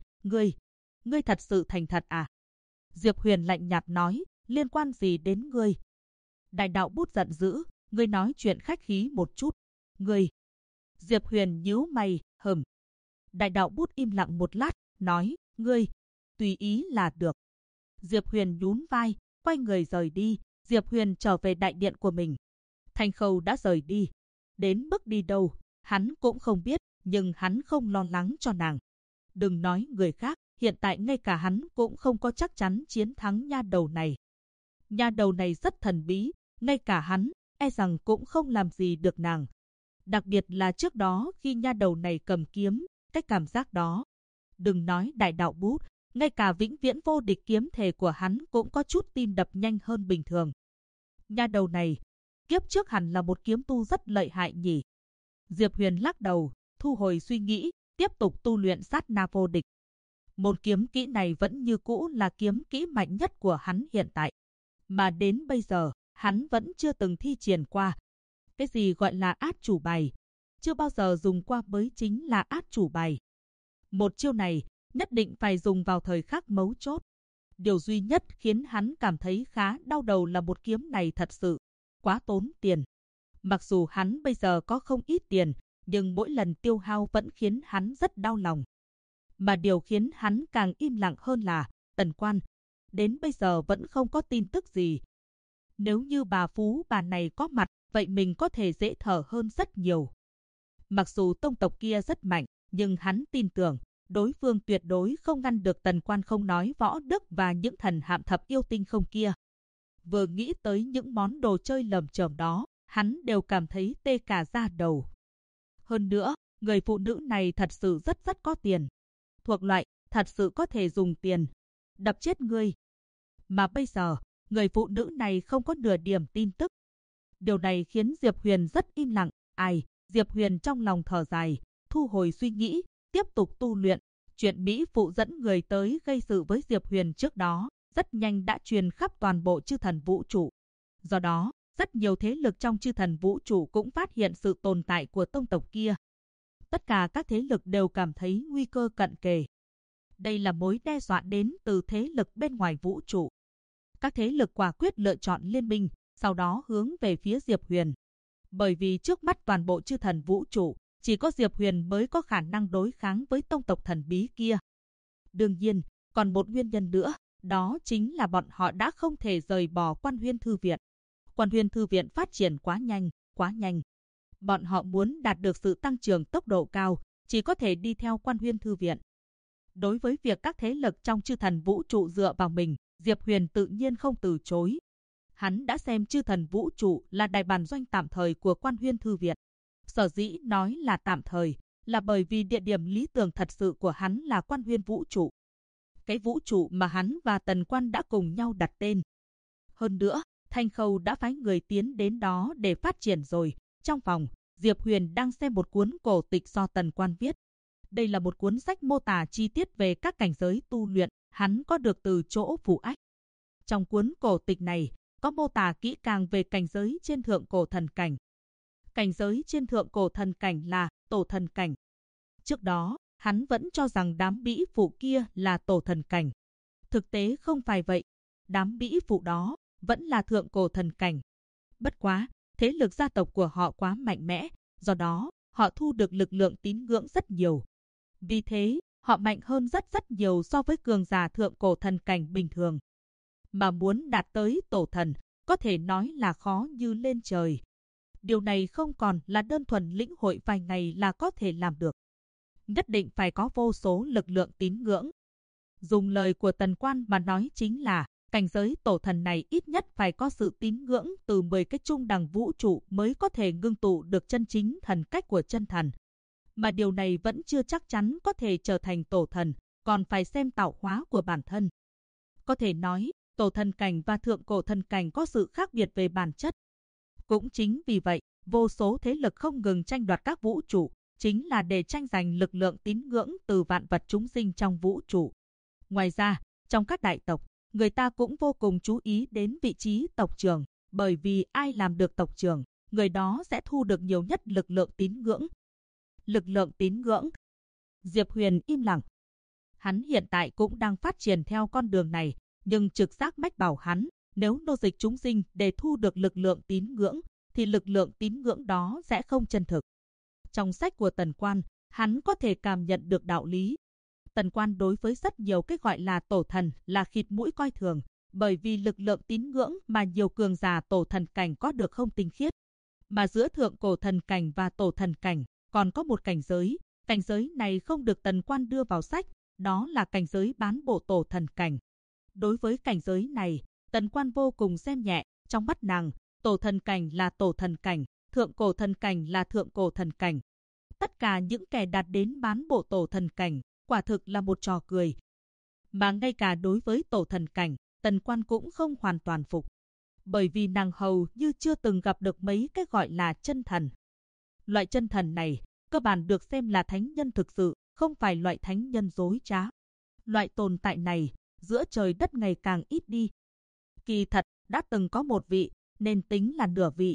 ngươi thật sự thành thật à? Diệp Huyền lạnh nhạt nói, liên quan gì đến ngươi? Đại đạo bút giận dữ, ngươi nói chuyện khách khí một chút. Ngươi. Diệp Huyền nhíu mày, hừm. Đại đạo bút im lặng một lát, nói, ngươi, tùy ý là được. Diệp Huyền nhún vai, quay người rời đi, Diệp Huyền trở về đại điện của mình. Thanh Khâu đã rời đi. Đến bước đi đâu, hắn cũng không biết, nhưng hắn không lo lắng cho nàng. Đừng nói người khác, hiện tại ngay cả hắn cũng không có chắc chắn chiến thắng nha đầu này. Nha đầu này rất thần bí, ngay cả hắn, e rằng cũng không làm gì được nàng. Đặc biệt là trước đó khi nha đầu này cầm kiếm, cái cảm giác đó. Đừng nói đại đạo bút, ngay cả vĩnh viễn vô địch kiếm thể của hắn cũng có chút tim đập nhanh hơn bình thường. Nha đầu này, kiếp trước hẳn là một kiếm tu rất lợi hại nhỉ. Diệp Huyền lắc đầu, thu hồi suy nghĩ, tiếp tục tu luyện sát na vô địch. Một kiếm kỹ này vẫn như cũ là kiếm kỹ mạnh nhất của hắn hiện tại. Mà đến bây giờ, hắn vẫn chưa từng thi triển qua. Cái gì gọi là át chủ bài? Chưa bao giờ dùng qua mới chính là át chủ bài. Một chiêu này, nhất định phải dùng vào thời khắc mấu chốt. Điều duy nhất khiến hắn cảm thấy khá đau đầu là một kiếm này thật sự quá tốn tiền. Mặc dù hắn bây giờ có không ít tiền, nhưng mỗi lần tiêu hao vẫn khiến hắn rất đau lòng. Mà điều khiến hắn càng im lặng hơn là Tần Quan, đến bây giờ vẫn không có tin tức gì. Nếu như bà phú bà này có mặt, vậy mình có thể dễ thở hơn rất nhiều. Mặc dù tông tộc kia rất mạnh, nhưng hắn tin tưởng đối phương tuyệt đối không ngăn được Tần Quan không nói võ đức và những thần hạm thập yêu tinh không kia. Vừa nghĩ tới những món đồ chơi lầm chởm đó, hắn đều cảm thấy tê cả da đầu. Hơn nữa, người phụ nữ này thật sự rất có tiền. Thuộc loại, thật sự có thể dùng tiền đập chết ngươi. Mà bây giờ, người phụ nữ này không có nửa điểm tin tức. Điều này khiến Diệp Huyền rất im lặng. Diệp Huyền trong lòng thở dài, thu hồi suy nghĩ, tiếp tục tu luyện. Chuyện Mỹ phụ dẫn người tới gây sự với Diệp Huyền trước đó, rất nhanh đã truyền khắp toàn bộ chư thần vũ trụ. Do đó, rất nhiều thế lực trong chư thần vũ trụ cũng phát hiện sự tồn tại của tông tộc kia. Tất cả các thế lực đều cảm thấy nguy cơ cận kề. Đây là mối đe dọa đến từ thế lực bên ngoài vũ trụ. Các thế lực quả quyết lựa chọn liên minh, sau đó hướng về phía Diệp Huyền. Bởi vì trước mắt toàn bộ chư thần vũ trụ, chỉ có Diệp Huyền mới có khả năng đối kháng với tông tộc thần bí kia. Đương nhiên, còn một nguyên nhân nữa, đó chính là bọn họ đã không thể rời bỏ Quan Huyên Thư Viện. Quan Huyên Thư Viện phát triển quá nhanh. Bọn họ muốn đạt được sự tăng trưởng tốc độ cao, chỉ có thể đi theo Quan Huyên Thư Viện. Đối với việc các thế lực trong chư thần vũ trụ dựa vào mình, Diệp Huyền tự nhiên không từ chối. Hắn đã xem chư thần vũ trụ là đại bản doanh tạm thời của Quan Huyên Thư Viện. Sở dĩ nói là tạm thời, là bởi vì địa điểm lý tưởng thật sự của hắn là Quan Huyên vũ trụ. Cái vũ trụ mà hắn và Tần Quan đã cùng nhau đặt tên. Hơn nữa, Thanh Khâu đã phái người tiến đến đó để phát triển rồi. Trong phòng, Diệp Huyền đang xem một cuốn cổ tịch do Tần Quan viết. Đây là một cuốn sách mô tả chi tiết về các cảnh giới tu luyện, hắn có được từ chỗ Phù Ách. Trong cuốn cổ tịch này, có mô tả kỹ càng về cảnh giới trên thượng cổ thần cảnh. Cảnh giới trên thượng cổ thần cảnh là tổ thần cảnh. Trước đó, hắn vẫn cho rằng đám bĩ phụ kia là tổ thần cảnh. Thực tế không phải vậy, đám bĩ phụ đó vẫn là thượng cổ thần cảnh. Bất quá, thế lực gia tộc của họ quá mạnh mẽ, do đó, họ thu được lực lượng tín ngưỡng rất nhiều. Vì thế, họ mạnh hơn rất nhiều so với cường giả thượng cổ thần cảnh bình thường. Mà muốn đạt tới tổ thần, có thể nói là khó như lên trời. Điều này không còn là đơn thuần lĩnh hội vài ngày là có thể làm được. Nhất định phải có vô số lực lượng tín ngưỡng. Dùng lời của Tần Quan mà nói chính là, cảnh giới tổ thần này ít nhất phải có sự tín ngưỡng từ 10 cái trung đẳng vũ trụ mới có thể ngưng tụ được chân chính thần cách của chân thần. Mà điều này vẫn chưa chắc chắn có thể trở thành tổ thần, còn phải xem tạo hóa của bản thân. Có thể nói, tổ thần cảnh và thượng cổ thần cảnh có sự khác biệt về bản chất. Cũng chính vì vậy, vô số thế lực không ngừng tranh đoạt các vũ trụ, chính là để tranh giành lực lượng tín ngưỡng từ vạn vật chúng sinh trong vũ trụ. Ngoài ra, trong các đại tộc, người ta cũng vô cùng chú ý đến vị trí tộc trưởng, bởi vì ai làm được tộc trưởng, người đó sẽ thu được nhiều nhất lực lượng tín ngưỡng. Lực lượng tín ngưỡng. Diệp Huyền im lặng. Hắn hiện tại cũng đang phát triển theo con đường này, nhưng trực giác mách bảo hắn, nếu nô dịch chúng sinh để thu được lực lượng tín ngưỡng, thì lực lượng tín ngưỡng đó sẽ không chân thực. Trong sách của Tần Quan, hắn có thể cảm nhận được đạo lý. Tần Quan đối với rất nhiều cái gọi là tổ thần là khịt mũi coi thường, bởi vì lực lượng tín ngưỡng mà nhiều cường giả tổ thần cảnh có được không tinh khiết. Mà giữa thượng cổ thần cảnh và tổ thần cảnh còn có một cảnh giới này không được Tần Quan đưa vào sách, đó là cảnh giới bán bộ tổ thần cảnh. Đối với cảnh giới này, Tần Quan vô cùng xem nhẹ, trong mắt nàng, tổ thần cảnh là tổ thần cảnh, thượng cổ thần cảnh là thượng cổ thần cảnh. Tất cả những kẻ đạt đến bán bộ tổ thần cảnh, quả thực là một trò cười. Mà ngay cả đối với tổ thần cảnh, Tần Quan cũng không hoàn toàn phục. Bởi vì nàng hầu như chưa từng gặp được mấy cái gọi là chân thần. Loại chân thần này, cơ bản được xem là thánh nhân thực sự, không phải loại thánh nhân dối trá. Loại tồn tại này, giữa trời đất ngày càng ít đi. Kỳ thật, đã từng có một vị, nên tính là nửa vị.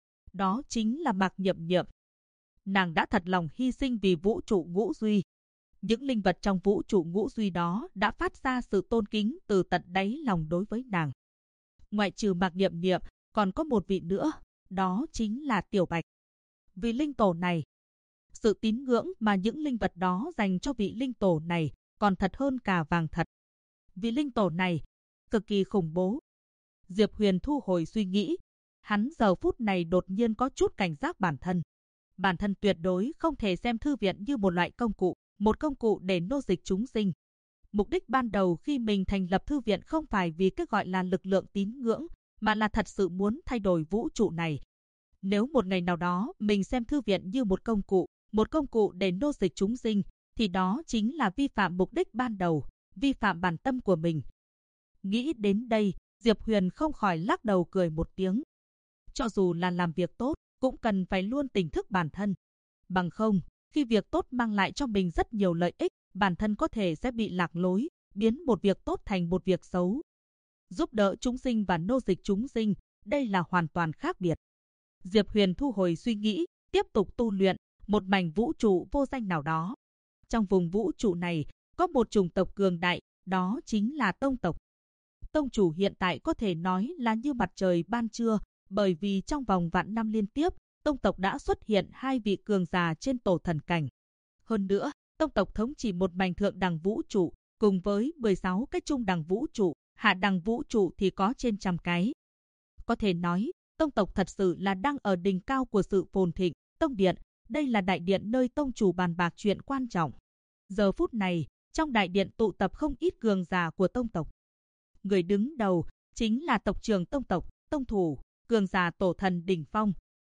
Đó chính là Mạc Nhậm Nhậm. Nàng đã thật lòng hy sinh vì vũ trụ ngũ duy. Những linh vật trong vũ trụ ngũ duy đó đã phát ra sự tôn kính từ tận đáy lòng đối với nàng. Ngoại trừ Mạc Nhậm Nhậm, còn có một vị nữa, đó chính là Tiểu Bạch. Vị linh tổ này, sự tín ngưỡng mà những linh vật đó dành cho vị linh tổ này còn thật hơn cả vàng thật. Vị linh tổ này cực kỳ khủng bố. Diệp Huyền thu hồi suy nghĩ, hắn giờ phút này đột nhiên có chút cảnh giác bản thân. Bản thân tuyệt đối không thể xem thư viện như một loại công cụ, một công cụ để nô dịch chúng sinh. Mục đích ban đầu khi mình thành lập thư viện không phải vì cái gọi là lực lượng tín ngưỡng, mà là thật sự muốn thay đổi vũ trụ này. Nếu một ngày nào đó mình xem thư viện như một công cụ để nô dịch chúng sinh, thì đó chính là vi phạm mục đích ban đầu, vi phạm bản tâm của mình. Nghĩ đến đây, Diệp Huyền không khỏi lắc đầu cười một tiếng. Cho dù là làm việc tốt, cũng cần phải luôn tỉnh thức bản thân. Bằng không, khi việc tốt mang lại cho mình rất nhiều lợi ích, bản thân có thể sẽ bị lạc lối, biến một việc tốt thành một việc xấu. Giúp đỡ chúng sinh và nô dịch chúng sinh, đây là hoàn toàn khác biệt. Diệp Huyền thu hồi suy nghĩ, tiếp tục tu luyện một mảnh vũ trụ vô danh nào đó. Trong vùng vũ trụ này, có một chủng tộc cường đại, đó chính là Tông tộc. Tông chủ hiện tại có thể nói là như mặt trời ban trưa, bởi vì trong vòng vạn năm liên tiếp, Tông tộc đã xuất hiện 2 vị cường giả trên tổ thần cảnh. Hơn nữa, Tông tộc thống trị một mảnh thượng đẳng vũ trụ, cùng với 16 cái trung đẳng vũ trụ, hạ đẳng vũ trụ thì có trên 100 cái. Có thể nói, Tông tộc thật sự là đang ở đỉnh cao của sự phồn thịnh. Tông điện, đây là đại điện nơi tông chủ bàn bạc chuyện quan trọng. Giờ phút này, trong đại điện tụ tập không ít cường giả của Tông tộc. Người đứng đầu chính là tộc trưởng Tông tộc, Tông thủ, cường giả tổ thần đỉnh phong.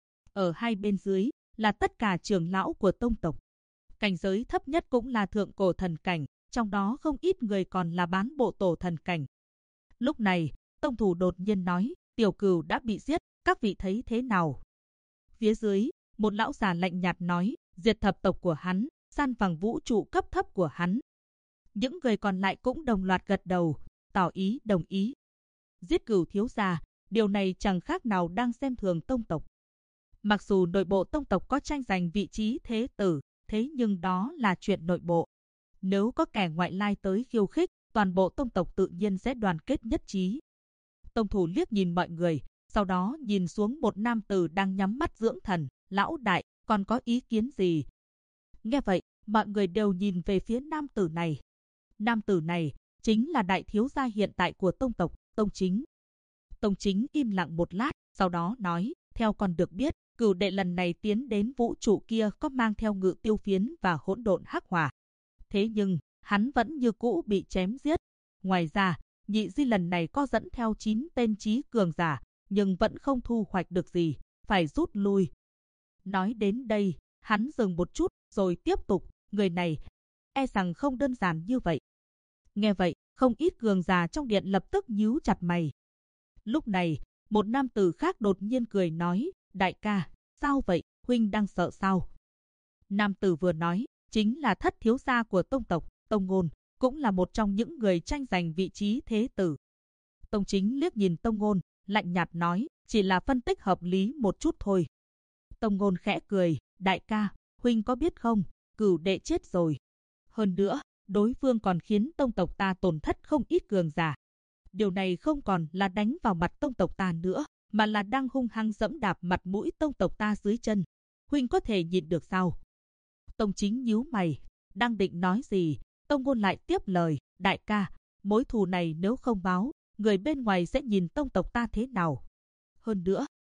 Ở hai bên dưới là tất cả trưởng lão của Tông tộc. Cảnh giới thấp nhất cũng là thượng cổ thần cảnh, trong đó không ít người còn là bán bộ tổ thần cảnh. Lúc này, Tông thủ đột nhiên nói, Tiểu Cửu đã bị giết, các vị thấy thế nào? Phía dưới, một lão già lạnh nhạt nói, diệt thập tộc của hắn, san phẳng vũ trụ cấp thấp của hắn. Những người còn lại cũng đồng loạt gật đầu, tỏ ý đồng ý. Giết Cửu thiếu gia, điều này chẳng khác nào đang xem thường Tông tộc. Mặc dù nội bộ Tông tộc có tranh giành vị trí thế tử, thế nhưng đó là chuyện nội bộ. Nếu có kẻ ngoại lai tới khiêu khích, toàn bộ Tông tộc tự nhiên sẽ đoàn kết nhất trí. Tông thủ liếc nhìn mọi người, sau đó nhìn xuống một nam tử đang nhắm mắt dưỡng thần, lão đại, còn có ý kiến gì? Nghe vậy, mọi người đều nhìn về phía nam tử này. Nam tử này chính là đại thiếu gia hiện tại của Tông tộc, Tông Chính. Tông Chính im lặng một lát, sau đó nói, theo con được biết, Cửu đệ lần này tiến đến vũ trụ kia có mang theo Ngự Tiêu Phiến và Hỗn Độn Hắc Hỏa. Thế nhưng, hắn vẫn như cũ bị chém giết. Ngoài ra, Nhị Di lần này có dẫn theo 9 tên trí cường giả, nhưng vẫn không thu hoạch được gì, phải rút lui. Nói đến đây, hắn dừng một chút, rồi tiếp tục, người này, e rằng không đơn giản như vậy. Nghe vậy, không ít cường giả trong điện lập tức nhíu chặt mày. Lúc này, một nam tử khác đột nhiên cười nói, đại ca, sao vậy, huynh đang sợ sao? Nam tử vừa nói, chính là thất thiếu gia của Tông tộc, Tông Ngôn, cũng là một trong những người tranh giành vị trí thế tử. Tông Chính liếc nhìn Tông Ngôn, lạnh nhạt nói, chỉ là phân tích hợp lý một chút thôi. Tông Ngôn khẽ cười, đại ca, huynh có biết không, Cửu đệ chết rồi. Hơn nữa, đối phương còn khiến Tông tộc ta tổn thất không ít cường giả. Điều này không còn là đánh vào mặt Tông tộc ta nữa, mà là đang hung hăng dẫm đạp mặt mũi Tông tộc ta dưới chân. Huynh có thể nhịn được sao? Tông Chính nhíu mày, đang định nói gì, Tông Ngôn lại tiếp lời, đại ca, mối thù này nếu không báo, người bên ngoài sẽ nhìn Tông tộc ta thế nào? Hơn nữa,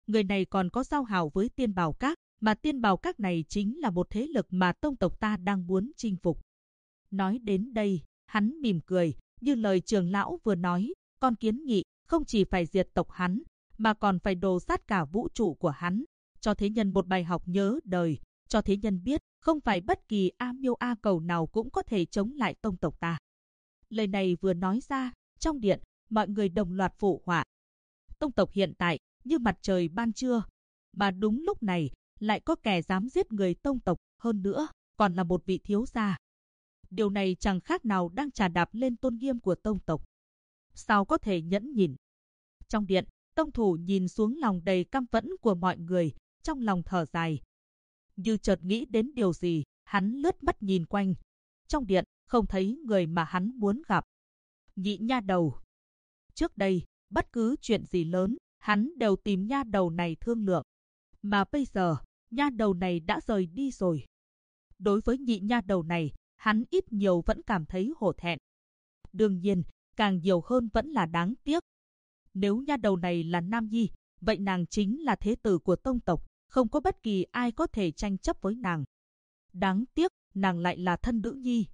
người này còn có giao hảo với Tiên Bảo Các, mà Tiên Bảo Các này chính là một thế lực mà tông tộc ta đang muốn chinh phục. Nói đến đây, hắn mỉm cười, như lời trưởng lão vừa nói, con kiến nghị không chỉ phải diệt tộc hắn, mà còn phải đồ sát cả vũ trụ của hắn, cho thế nhân một bài học nhớ đời, cho thế nhân biết không phải bất kỳ A Miêu A Cầu nào cũng có thể chống lại tông tộc ta. Lời này vừa nói ra, trong điện, mọi người đồng loạt phụ họa. Tông tộc hiện tại như mặt trời ban trưa, mà đúng lúc này lại có kẻ dám giết người tông tộc, hơn nữa còn là một vị thiếu gia. Điều này chẳng khác nào đang trà đạp lên tôn nghiêm của tông tộc. Sao có thể nhẫn nhịn? Trong điện, tông thủ nhìn xuống lòng đầy căm phẫn của mọi người, trong lòng thở dài. Như chợt nghĩ đến điều gì, hắn lướt mắt nhìn quanh. Trong điện, không thấy người mà hắn muốn gặp. Nhị nha đầu. Trước đây, bất cứ chuyện gì lớn, hắn đều tìm nha đầu này thương lượng. Mà bây giờ, nha đầu này đã rời đi rồi. Đối với nhị nha đầu này, hắn ít nhiều vẫn cảm thấy hổ thẹn. Đương nhiên, càng nhiều hơn vẫn là đáng tiếc. Nếu nha đầu này là nam nhi, vậy nàng chính là thế tử của tông tộc, không có bất kỳ ai có thể tranh chấp với nàng. Đáng tiếc, nàng lại là thân nữ nhi.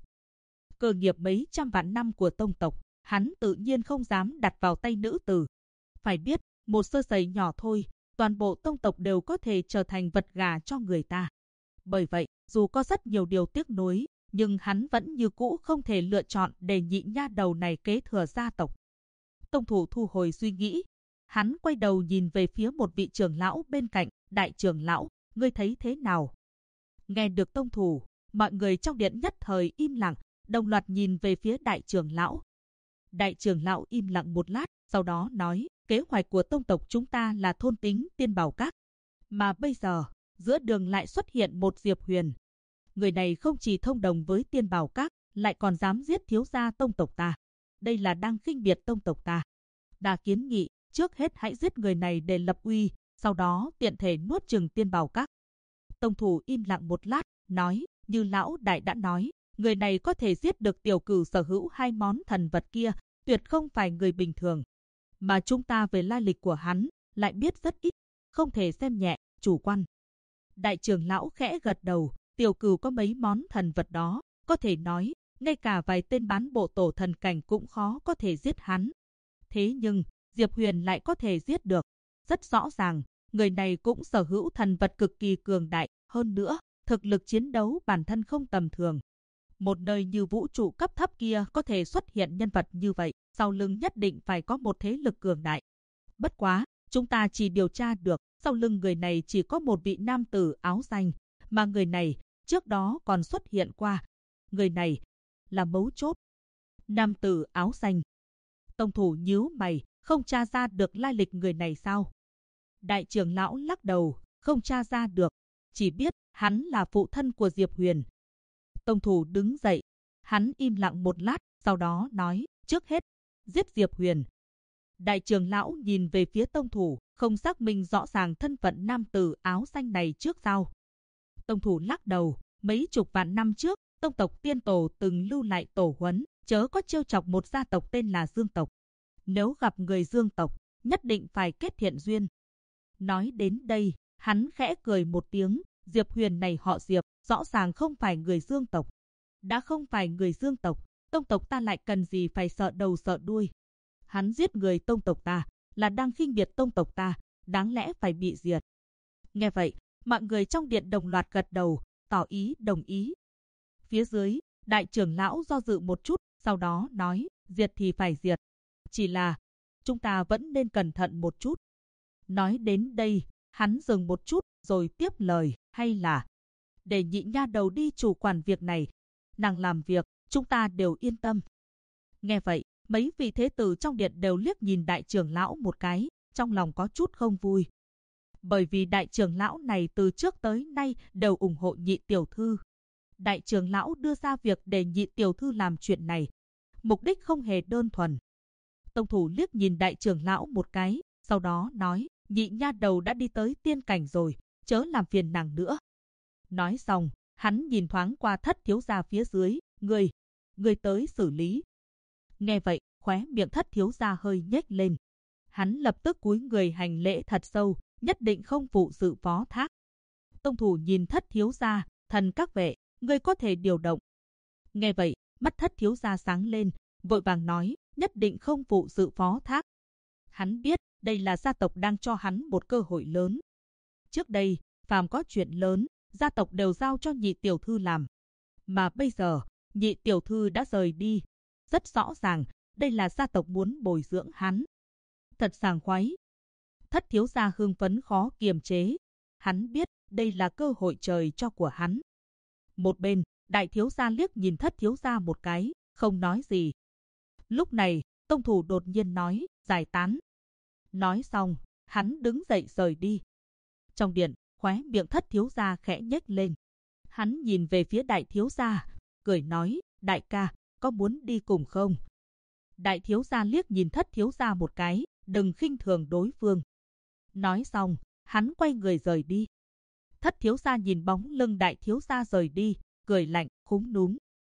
Cơ nghiệp mấy trăm vạn năm của tông tộc, hắn tự nhiên không dám đặt vào tay nữ tử. Phải biết, một sơ sẩy nhỏ thôi, toàn bộ tông tộc đều có thể trở thành vật gà cho người ta. Bởi vậy, dù có rất nhiều điều tiếc nuối, nhưng hắn vẫn như cũ không thể lựa chọn để nhị nha đầu này kế thừa gia tộc. Tông thủ thu hồi suy nghĩ. Hắn quay đầu nhìn về phía một vị trưởng lão bên cạnh. Đại trưởng lão, ngươi thấy thế nào? Nghe được tông thủ, mọi người trong điện nhất thời im lặng, đồng loạt nhìn về phía đại trưởng lão. Đại trưởng lão im lặng một lát, sau đó nói, kế hoạch của tông tộc chúng ta là thôn tính Tiên Bảo Các. Mà bây giờ, giữa đường lại xuất hiện một Diệp Huyền. Người này không chỉ thông đồng với Tiên Bảo Các, lại còn dám giết thiếu gia tông tộc ta. Đây là đang khinh biệt tông tộc ta. Đa kiến nghị, trước hết hãy giết người này để lập uy, sau đó tiện thể nuốt chửng Tiên Bảo Các. Tông thủ im lặng một lát, nói, như lão đại đã nói, người này có thể giết được tiểu cửu sở hữu 2 món thần vật kia, tuyệt không phải người bình thường. Mà chúng ta về lai lịch của hắn, lại biết rất ít, không thể xem nhẹ, chủ quan. Đại trưởng lão khẽ gật đầu, tiểu cửu có mấy món thần vật đó, có thể nói, ngay cả vài tên bán bộ tổ thần cảnh cũng khó có thể giết hắn. Thế nhưng, Diệp Huyền lại có thể giết được. Rất rõ ràng, người này cũng sở hữu thần vật cực kỳ cường đại, hơn nữa, thực lực chiến đấu bản thân không tầm thường. Một nơi như vũ trụ cấp thấp kia có thể xuất hiện nhân vật như vậy, sau lưng nhất định phải có một thế lực cường đại. Bất quá, chúng ta chỉ điều tra được, sau lưng người này chỉ có một vị nam tử áo xanh, mà người này trước đó còn xuất hiện qua. Người này là mấu chốt. Nam tử áo xanh. Tông thủ nhíu mày, không tra ra được lai lịch người này sao? Đại trưởng lão lắc đầu, không tra ra được, chỉ biết hắn là phụ thân của Diệp Huyền. Tông thủ đứng dậy, hắn im lặng một lát, sau đó nói, trước hết, giết Diệp Huyền. Đại trưởng lão nhìn về phía tông thủ, không xác minh rõ ràng thân phận nam tử áo xanh này trước sau. Tông thủ lắc đầu, mấy chục vạn năm trước, tông tộc tiên tổ từng lưu lại tổ huấn, chớ có trêu chọc một gia tộc tên là Dương tộc. Nếu gặp người Dương tộc, nhất định phải kết thiện duyên. Nói đến đây, hắn khẽ cười một tiếng, Diệp Huyền này họ Diệp, rõ ràng không phải người Dương tộc. Đã không phải người Dương tộc, tông tộc ta lại cần gì phải sợ đầu sợ đuôi. Hắn giết người tông tộc ta, là đang khinh biệt tông tộc ta, đáng lẽ phải bị diệt. Nghe vậy, mọi người trong điện đồng loạt gật đầu, tỏ ý đồng ý. Phía dưới, đại trưởng lão do dự một chút, sau đó nói, diệt thì phải diệt. Chỉ là, chúng ta vẫn nên cẩn thận một chút. Nói đến đây, hắn dừng một chút, rồi tiếp lời, hay là để nhị nha đầu đi chủ quản việc này. Nàng làm việc, chúng ta đều yên tâm. Nghe vậy, mấy vị thế tử trong điện đều liếc nhìn đại trưởng lão một cái, trong lòng có chút không vui. Bởi vì đại trưởng lão này từ trước tới nay đều ủng hộ nhị tiểu thư. Đại trưởng lão đưa ra việc để nhị tiểu thư làm chuyện này, mục đích không hề đơn thuần. Tông thủ liếc nhìn đại trưởng lão một cái, sau đó nói, nhị nha đầu đã đi tới tiên cảnh rồi, chớ làm phiền nàng nữa. Nói xong, hắn nhìn thoáng qua Thất thiếu gia phía dưới, người tới xử lý. Nghe vậy, khóe miệng Thất thiếu gia hơi nhếch lên. Hắn lập tức cúi người hành lễ thật sâu, nhất định không phụ sự phó thác. Tông thủ nhìn Thất thiếu gia, thần các vệ, ngươi có thể điều động. Nghe vậy, mắt Thất thiếu gia sáng lên, vội vàng nói, nhất định không phụ sự phó thác. Hắn biết, đây là gia tộc đang cho hắn một cơ hội lớn. Trước đây, phàm có chuyện lớn, gia tộc đều giao cho nhị tiểu thư làm. Mà bây giờ, nhị tiểu thư đã rời đi. Rất rõ ràng, đây là gia tộc muốn bồi dưỡng hắn. Thật sảng khoái. Thất thiếu gia hưng phấn khó kiềm chế. Hắn biết, đây là cơ hội trời cho của hắn. Một bên, đại thiếu gia liếc nhìn Thất thiếu gia một cái, không nói gì. Lúc này, tông thủ đột nhiên nói, giải tán. Nói xong, hắn đứng dậy rời đi. Trong điện, khóe miệng Thất thiếu gia khẽ nhếch lên. Hắn nhìn về phía đại thiếu gia, cười nói, đại ca, có muốn đi cùng không? Đại thiếu gia liếc nhìn Thất thiếu gia một cái, đừng khinh thường đối phương. Nói xong, hắn quay người rời đi. Thất thiếu gia nhìn bóng lưng đại thiếu gia rời đi, cười lạnh, khúm núm.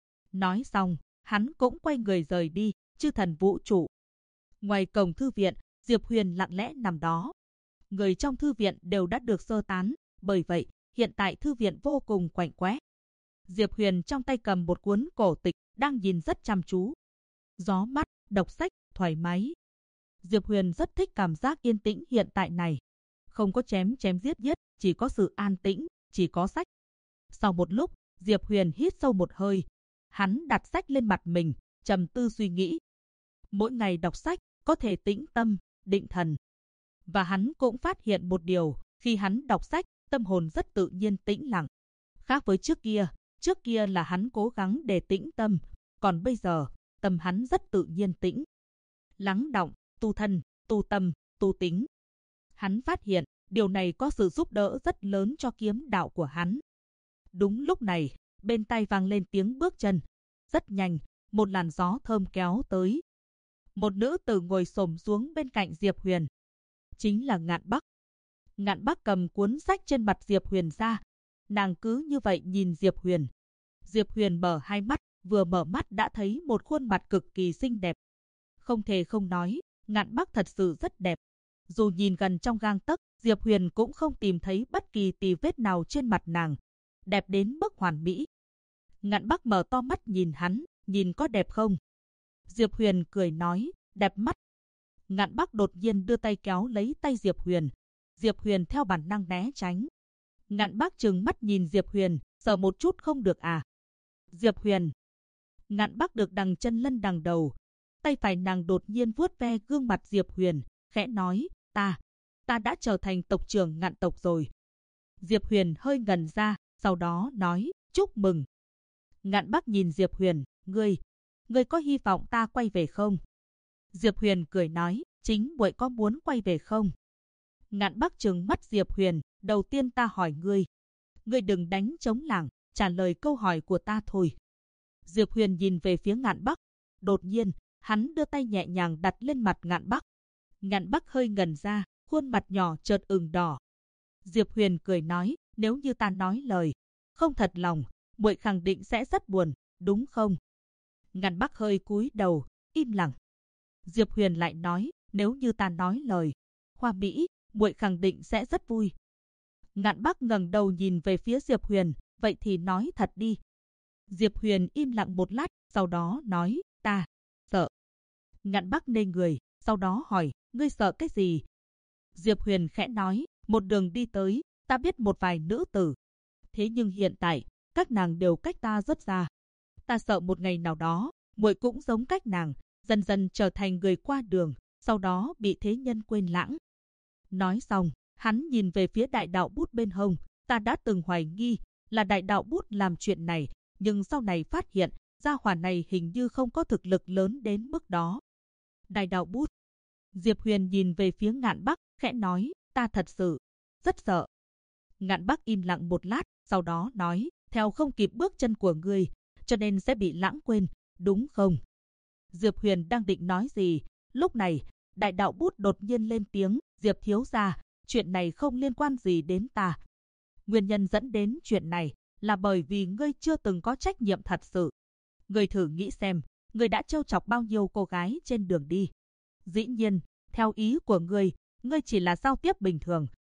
Nói xong, hắn cũng quay người rời đi, chư thần vũ trụ. Ngoài cổng thư viện, Diệp Huyền lặng lẽ nằm đó. Người trong thư viện đều đã được sơ tán, bởi vậy, hiện tại thư viện vô cùng quạnh quẽ. Diệp Huyền trong tay cầm một cuốn cổ tịch, đang nhìn rất chăm chú. Gió mát, đọc sách, thoải mái. Diệp Huyền rất thích cảm giác yên tĩnh hiện tại này. Không có chém giết, chỉ có sự an tĩnh, chỉ có sách. Sau một lúc, Diệp Huyền hít sâu một hơi. Hắn đặt sách lên mặt mình, trầm tư suy nghĩ. Mỗi ngày đọc sách, có thể tĩnh tâm, định thần. Và hắn cũng phát hiện một điều, khi hắn đọc sách, tâm hồn rất tự nhiên tĩnh lặng. Khác với trước kia là hắn cố gắng để tĩnh tâm, còn bây giờ, tâm hắn rất tự nhiên tĩnh. Lắng đọng, tu thân, tu tâm, tu tính. Hắn phát hiện, điều này có sự giúp đỡ rất lớn cho kiếm đạo của hắn. Đúng lúc này, bên tai vang lên tiếng bước chân. Rất nhanh, một làn gió thơm kéo tới. Một nữ tử ngồi xổm xuống bên cạnh Diệp Huyền. Chính là Ngạn Bắc. Ngạn Bắc cầm cuốn sách trên mặt Diệp Huyền ra. Nàng cứ như vậy nhìn Diệp Huyền. Diệp Huyền mở hai mắt, vừa mở mắt đã thấy một khuôn mặt cực kỳ xinh đẹp. Không thể không nói, Ngạn Bắc thật sự rất đẹp. Dù nhìn gần trong gang tấc, Diệp Huyền cũng không tìm thấy bất kỳ tì vết nào trên mặt nàng. Đẹp đến mức hoàn mỹ. Ngạn Bắc mở to mắt nhìn hắn, nhìn có đẹp không? Diệp Huyền cười nói, đẹp mắt. Ngạn Bắc đột nhiên đưa tay kéo lấy tay Diệp Huyền. Diệp Huyền theo bản năng né tránh. Ngạn Bắc trừng mắt nhìn Diệp Huyền, sợ một chút không được à? Diệp Huyền. Ngạn Bắc được đằng chân lân đằng đầu. Tay phải nàng đột nhiên vuốt ve gương mặt Diệp Huyền, khẽ nói, ta đã trở thành tộc trưởng Ngạn tộc rồi. Diệp Huyền hơi ngẩn ra, sau đó nói, chúc mừng. Ngạn Bắc nhìn Diệp Huyền, ngươi có hy vọng ta quay về không? Diệp Huyền cười nói, chính muội có muốn quay về không? Ngạn Bắc trừng mắt Diệp Huyền, đầu tiên ta hỏi ngươi đừng đánh trống lảng, trả lời câu hỏi của ta thôi. Diệp Huyền nhìn về phía Ngạn Bắc, đột nhiên, hắn đưa tay nhẹ nhàng đặt lên mặt Ngạn Bắc. Ngạn Bắc hơi ngẩn ra, khuôn mặt nhỏ chợt ửng đỏ. Diệp Huyền cười nói, nếu như ta nói lời không thật lòng, muội khẳng định sẽ rất buồn, đúng không? Ngạn Bắc hơi cúi đầu, im lặng. Diệp Huyền lại nói, nếu như ta nói lời hoa mỹ, muội khẳng định sẽ rất vui. Ngạn Bắc ngẩng đầu nhìn về phía Diệp Huyền, vậy thì nói thật đi. Diệp Huyền im lặng một lát, sau đó nói, ta sợ. Ngạn Bắc ngây người, sau đó hỏi, ngươi sợ cái gì? Diệp Huyền khẽ nói, một đường đi tới, ta biết một vài nữ tử. Thế nhưng hiện tại, các nàng đều cách ta rất xa. Ta sợ một ngày nào đó, muội cũng giống cách nàng, dần dần trở thành người qua đường, sau đó bị thế nhân quên lãng. Nói xong, hắn nhìn về phía đại đạo bút bên hông, ta đã từng hoài nghi là đại đạo bút làm chuyện này, nhưng sau này phát hiện, gia hỏa này hình như không có thực lực lớn đến mức đó. Đại đạo bút. Diệp Huyền nhìn về phía Ngạn Bắc, khẽ nói, ta thật sự rất sợ. Ngạn Bắc im lặng một lát, sau đó nói, theo không kịp bước chân của ngươi, cho nên sẽ bị lãng quên, đúng không? Diệp Huyền đang định nói gì, lúc này, đại đạo bút đột nhiên lên tiếng, Diệp thiếu gia, chuyện này không liên quan gì đến ta. Nguyên nhân dẫn đến chuyện này là bởi vì ngươi chưa từng có trách nhiệm thật sự. Ngươi thử nghĩ xem, ngươi đã trêu chọc bao nhiêu cô gái trên đường đi. Dĩ nhiên, theo ý của ngươi chỉ là giao tiếp bình thường,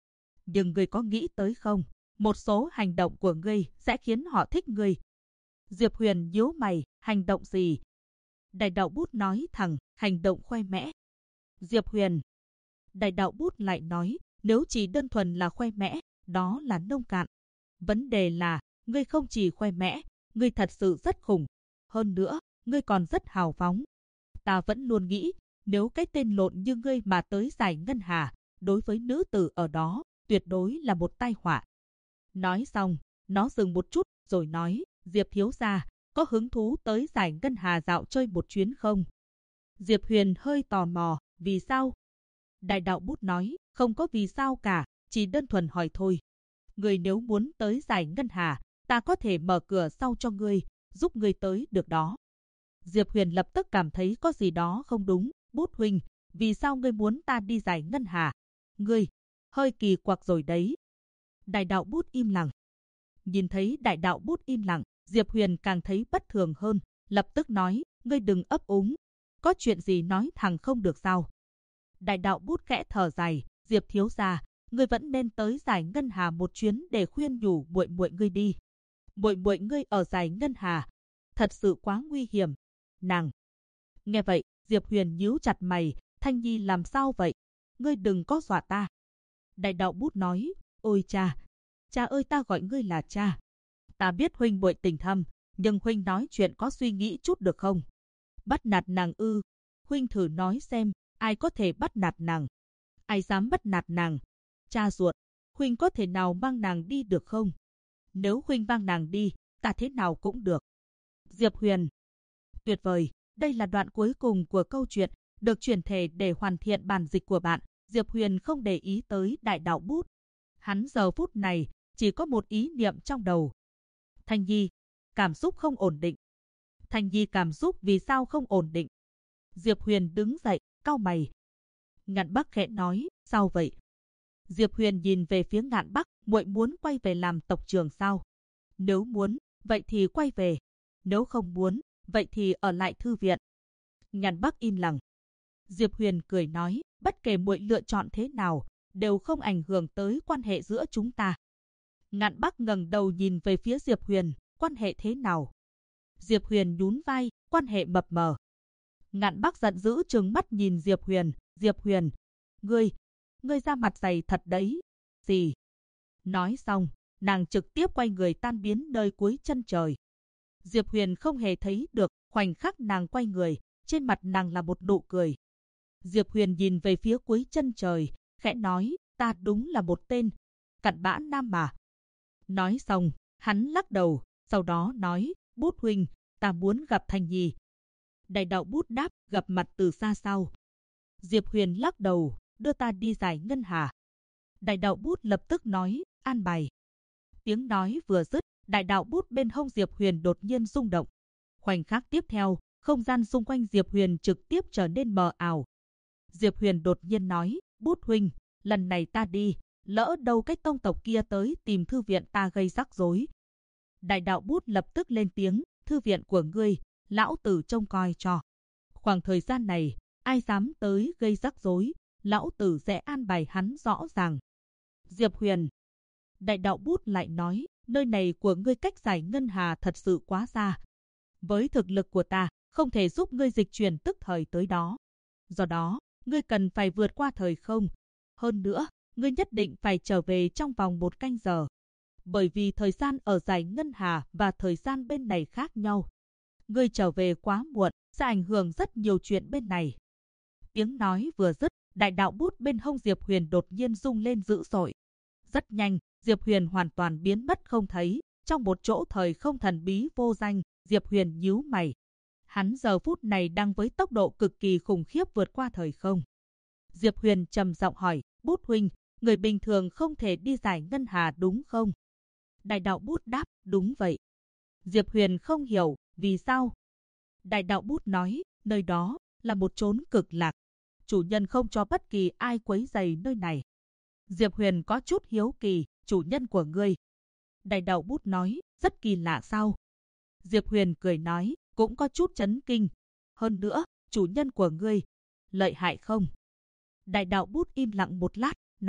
Nhưng ngươi có nghĩ tới không? Một số hành động của ngươi sẽ khiến họ thích ngươi. Diệp Huyền nhíu mày, hành động gì? Đại đạo bút nói thẳng, hành động khoe mẽ. Diệp Huyền. Đại đạo bút lại nói, nếu chỉ đơn thuần là khoe mẽ, đó là nông cạn. Vấn đề là, ngươi không chỉ khoe mẽ, ngươi thật sự rất khủng. Hơn nữa, ngươi còn rất hào phóng. Ta vẫn luôn nghĩ, nếu cái tên lộn như ngươi mà tới giải ngân hà, đối với nữ tử ở đó, tuyệt đối là một tai họa. Nói xong, nó dừng một chút, rồi nói, Diệp thiếu gia, có hứng thú tới giải ngân hà dạo chơi một chuyến không? Diệp Huyền hơi tò mò, vì sao? Đại đạo bút nói, không có vì sao cả, chỉ đơn thuần hỏi thôi. Ngươi nếu muốn tới giải ngân hà, ta có thể mở cửa sau cho ngươi, giúp ngươi tới được đó. Diệp Huyền lập tức cảm thấy có gì đó không đúng. Bút huynh, vì sao ngươi muốn ta đi giải ngân hà? Ngươi, hơi kỳ quặc rồi đấy. Đại đạo bút im lặng. Nhìn thấy đại đạo bút im lặng, Diệp Huyền càng thấy bất thường hơn, lập tức nói, ngươi đừng ấp úng. Có chuyện gì nói thẳng không được sao? Đại đạo bút khẽ thở dài, Diệp thiếu gia, ngươi vẫn nên tới giải ngân hà một chuyến để khuyên nhủ muội muội ngươi đi. Muội muội ngươi ở giải ngân hà, thật sự quá nguy hiểm. Nàng. Nghe vậy, Diệp Huyền nhíu chặt mày, Thanh Nhi làm sao vậy? Ngươi đừng có dọa ta. Đại đạo bút nói, ôi cha, cha ơi ta gọi ngươi là cha. Ta biết huynh muội tình thâm, nhưng huynh nói chuyện có suy nghĩ chút được không? Bắt nạt nàng ư? Huynh thử nói xem, ai có thể bắt nạt nàng? Ai dám bắt nạt nàng? Cha ruột, huynh có thể nào mang nàng đi được không? Nếu huynh mang nàng đi, ta thế nào cũng được. Diệp Huyền. Tuyệt vời, đây là đoạn cuối cùng của câu chuyện, được chuyển thể để hoàn thiện bản dịch của bạn. Diệp Huyền không để ý tới đại đạo bút. Hắn giờ phút này chỉ có một ý niệm trong đầu. Thanh Nhi, cảm xúc không ổn định. Thanh Nhi cảm xúc vì sao không ổn định? Diệp Huyền đứng dậy, cau mày. Ngạn Bắc khẽ nói, sao vậy? Diệp Huyền nhìn về phía Ngạn Bắc, muội muốn quay về làm tộc trưởng sao? Nếu muốn, vậy thì quay về. Nếu không muốn, vậy thì ở lại thư viện. Ngạn Bắc im lặng. Diệp Huyền cười nói, bất kể muội lựa chọn thế nào, đều không ảnh hưởng tới quan hệ giữa chúng ta. Ngạn Bắc ngẩng đầu nhìn về phía Diệp Huyền, quan hệ thế nào? Diệp Huyền nhún vai, quan hệ mập mờ. Ngạn Bắc giận dữ trừng mắt nhìn Diệp Huyền, ngươi ra mặt dày thật đấy. Gì? Nói xong, nàng trực tiếp quay người tan biến nơi cuối chân trời. Diệp Huyền không hề thấy được, khoảnh khắc nàng quay người, trên mặt nàng là một nụ cười. Diệp Huyền nhìn về phía cuối chân trời, khẽ nói, ta đúng là một tên cặn bã nam mà. Nói xong, hắn lắc đầu, sau đó nói, Bút huynh, ta muốn gặp Thanh Nhi. Đại đạo Bút đáp, gặp mặt từ xa sau. Diệp Huyền lắc đầu, đưa ta đi giải ngân hà. Đại đạo Bút lập tức nói, an bài. Tiếng nói vừa dứt, đại đạo Bút bên hông Diệp Huyền đột nhiên rung động. Khoảnh khắc tiếp theo, không gian xung quanh Diệp Huyền trực tiếp trở nên mờ ảo. Diệp Huyền đột nhiên nói, Bút huynh, lần này ta đi, lỡ đâu cái tông tộc kia tới tìm thư viện ta gây rắc rối. Đại đạo Bút lập tức lên tiếng, thư viện của ngươi, lão tử trông coi cho. Khoảng thời gian này, ai dám tới gây rắc rối, lão tử sẽ an bài hắn rõ ràng. Diệp Huyền. Đại đạo Bút lại nói, nơi này của ngươi cách giải ngân hà thật sự quá xa. Với thực lực của ta, không thể giúp ngươi dịch chuyển tức thời tới đó. Do đó, ngươi cần phải vượt qua thời không. Hơn nữa, ngươi nhất định phải trở về trong vòng 1 canh giờ. Bởi vì thời gian ở giải ngân hà và thời gian bên này khác nhau. Ngươi trở về quá muộn, sẽ ảnh hưởng rất nhiều chuyện bên này. Tiếng nói vừa dứt, đại đạo Bút bên hông Diệp Huyền đột nhiên rung lên dữ dội. Rất nhanh, Diệp Huyền hoàn toàn biến mất không thấy. Trong một chỗ thời không thần bí vô danh, Diệp Huyền nhíu mày. Hắn giờ phút này đang với tốc độ cực kỳ khủng khiếp vượt qua thời không. Diệp Huyền trầm giọng hỏi, Bút huynh, người bình thường không thể đi giải ngân hà đúng không? Đại đạo Bút đáp, đúng vậy. Diệp Huyền không hiểu, vì sao? Đại đạo Bút nói, nơi đó là một chốn cực lạc. Chủ nhân không cho bất kỳ ai quấy rầy nơi này. Diệp Huyền có chút hiếu kỳ, chủ nhân của ngươi. Đại đạo Bút nói, rất kỳ lạ sao? Diệp Huyền cười nói, cũng có chút chấn kinh. Hơn nữa, chủ nhân của ngươi, lợi hại không? Đại đạo Bút im lặng một lát, nói,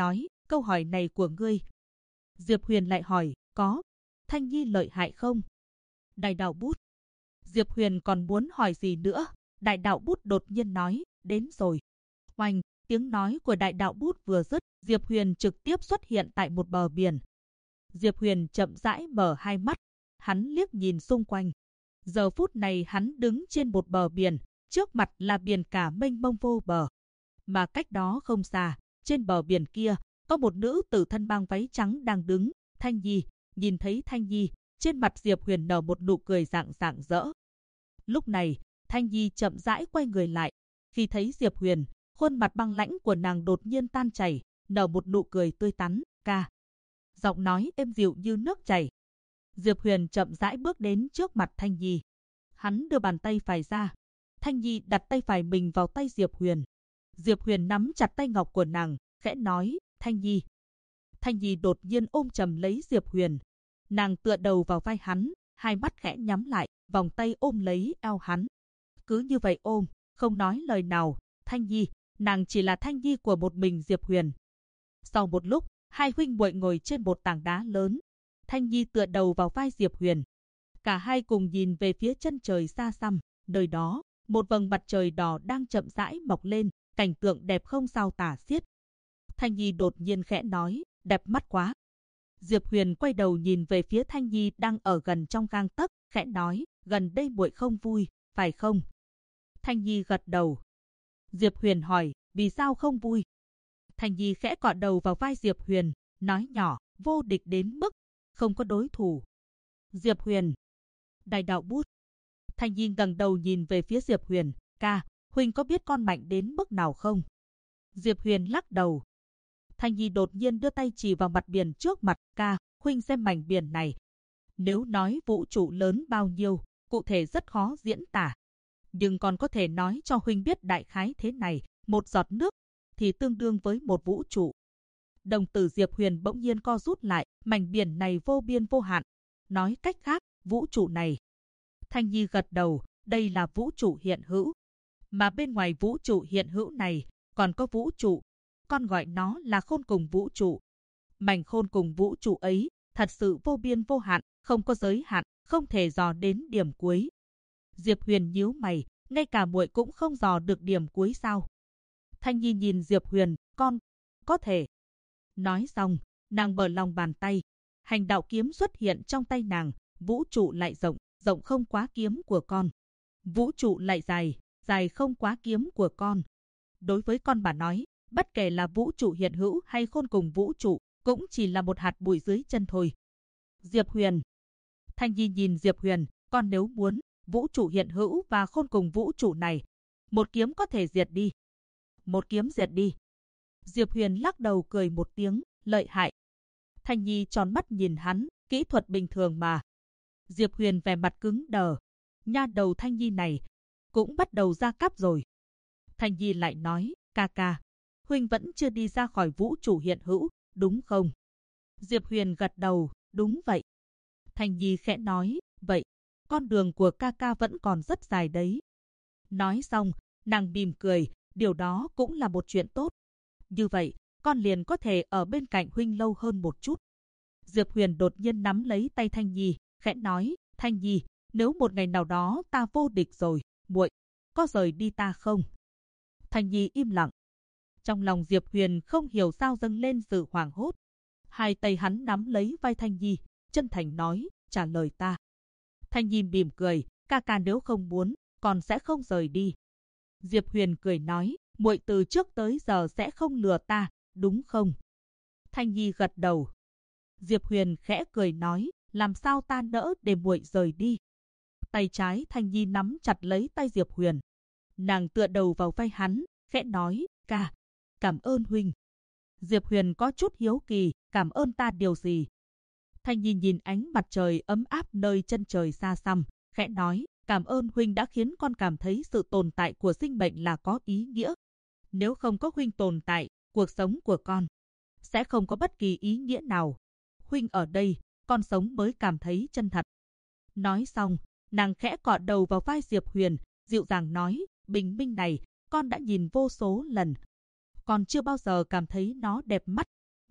câu hỏi này của ngươi. Diệp Huyền lại hỏi, có. Thanh Nhi lợi hại không? Đại đạo bút. Diệp Huyền còn muốn hỏi gì nữa? Đại đạo bút đột nhiên nói, đến rồi. Oanh, tiếng nói của đại đạo bút vừa dứt, Diệp Huyền trực tiếp xuất hiện tại một bờ biển. Diệp Huyền chậm rãi mở hai mắt, hắn liếc nhìn xung quanh. Giờ phút này hắn đứng trên một bờ biển, trước mặt là biển cả mênh mông vô bờ. Mà cách đó không xa, trên bờ biển kia, có một nữ tử thân mang váy trắng đang đứng, Thanh Nhi. Nhìn thấy Thanh Nhi, trên mặt Diệp Huyền nở một nụ cười rạng rỡ. Lúc này, Thanh Nhi chậm rãi quay người lại. Khi thấy Diệp Huyền, khuôn mặt băng lãnh của nàng đột nhiên tan chảy, nở một nụ cười tươi tắn, ca. Giọng nói êm dịu như nước chảy. Diệp Huyền chậm rãi bước đến trước mặt Thanh Nhi. Hắn đưa bàn tay phải ra. Thanh Nhi đặt tay phải mình vào tay Diệp Huyền. Diệp Huyền nắm chặt tay ngọc của nàng, khẽ nói, Thanh Nhi. Thanh Nhi đột nhiên ôm chầm lấy Diệp Huyền. Nàng tựa đầu vào vai hắn, hai mắt khẽ nhắm lại, vòng tay ôm lấy eo hắn. Cứ như vậy ôm, không nói lời nào, Thanh Nhi, nàng chỉ là Thanh Nhi của một mình Diệp Huyền. Sau một lúc, hai huynh muội ngồi trên một tảng đá lớn. Thanh Nhi tựa đầu vào vai Diệp Huyền. Cả hai cùng nhìn về phía chân trời xa xăm, nơi đó, một vầng mặt trời đỏ đang chậm rãi mọc lên, cảnh tượng đẹp không sao tả xiết. Thanh Nhi đột nhiên khẽ nói, đẹp mắt quá. Diệp Huyền quay đầu nhìn về phía Thanh Nhi đang ở gần trong gang tấc, khẽ nói, gần đây muội không vui, phải không? Thanh Nhi gật đầu. Diệp Huyền hỏi, vì sao không vui? Thanh Nhi khẽ cọ đầu vào vai Diệp Huyền, nói nhỏ, vô địch đến mức không có đối thủ. Diệp Huyền. Đại đạo bút. Thanh Nhi ngẩng đầu nhìn về phía Diệp Huyền, ca, huynh có biết con mạnh đến mức nào không? Diệp Huyền lắc đầu. Thanh Nhi đột nhiên đưa tay chỉ vào mặt biển trước mặt, ca, huynh xem mảnh biển này. Nếu nói vũ trụ lớn bao nhiêu, cụ thể rất khó diễn tả. Nhưng còn có thể nói cho huynh biết đại khái thế này, một giọt nước thì tương đương với một vũ trụ. Đồng tử Diệp Huyền bỗng nhiên co rút lại, mảnh biển này vô biên vô hạn. Nói cách khác, vũ trụ này. Thanh Nhi gật đầu, đây là vũ trụ hiện hữu. Mà bên ngoài vũ trụ hiện hữu này, còn có vũ trụ. Con gọi nó là khôn cùng vũ trụ. Mảnh khôn cùng vũ trụ ấy, thật sự vô biên vô hạn, không có giới hạn, không thể dò đến điểm cuối. Diệp Huyền nhíu mày, ngay cả muội cũng không dò được điểm cuối sao? Thanh Nhi nhìn Diệp Huyền, con, có thể. Nói xong, nàng mở lòng bàn tay. Hành đạo kiếm xuất hiện trong tay nàng, vũ trụ lại rộng, rộng không quá kiếm của con. Vũ trụ lại dài, dài không quá kiếm của con. Đối với con mà nói, bất kể là vũ trụ hiện hữu hay khôn cùng vũ trụ, cũng chỉ là một hạt bụi dưới chân thôi. Diệp Huyền. Thanh Nhi nhìn Diệp Huyền, con nếu muốn, vũ trụ hiện hữu và khôn cùng vũ trụ này, một kiếm có thể diệt đi. Một kiếm diệt đi. Diệp Huyền lắc đầu cười một tiếng, lợi hại. Thanh Nhi tròn mắt nhìn hắn, kỹ thuật bình thường mà. Diệp Huyền vẻ mặt cứng đờ. Nha đầu Thanh Nhi này, cũng bắt đầu ra cắp rồi. Thanh Nhi lại nói, ca ca, huynh vẫn chưa đi ra khỏi vũ trụ hiện hữu, đúng không? Diệp Huyền gật đầu, đúng vậy. Thanh Nhi khẽ nói, vậy, con đường của ca ca vẫn còn rất dài đấy. Nói xong, nàng mỉm cười, điều đó cũng là một chuyện tốt. Như vậy, con liền có thể ở bên cạnh huynh lâu hơn một chút. Diệp Huyền đột nhiên nắm lấy tay Thanh Nhi, khẽ nói, Thanh Nhi, nếu một ngày nào đó ta vô địch rồi, muội có rời đi ta không? Thanh Nhi im lặng. Trong lòng Diệp Huyền không hiểu sao dâng lên sự hoảng hốt. Hai tay hắn nắm lấy vai Thanh Nhi, chân thành nói, trả lời ta. Thanh Nhi mỉm cười, ca ca nếu không muốn, con sẽ không rời đi. Diệp Huyền cười nói, muội từ trước tới giờ sẽ không lừa ta, đúng không? Thanh Nhi gật đầu. Diệp Huyền khẽ cười nói, làm sao ta nỡ để muội rời đi? Tay trái Thanh Nhi nắm chặt lấy tay Diệp Huyền. Nàng tựa đầu vào vai hắn, khẽ nói, ca, cảm ơn huynh. Diệp Huyền có chút hiếu kỳ, cảm ơn ta điều gì? Thanh Nhi nhìn ánh mặt trời ấm áp nơi chân trời xa xăm, khẽ nói, cảm ơn huynh đã khiến con cảm thấy sự tồn tại của sinh mệnh là có ý nghĩa. Nếu không có huynh tồn tại, cuộc sống của con sẽ không có bất kỳ ý nghĩa nào. Huynh ở đây, con sống mới cảm thấy chân thật. Nói xong, nàng khẽ cọ đầu vào vai Diệp Huyền, dịu dàng nói, bình minh này, con đã nhìn vô số lần. Con chưa bao giờ cảm thấy nó đẹp mắt.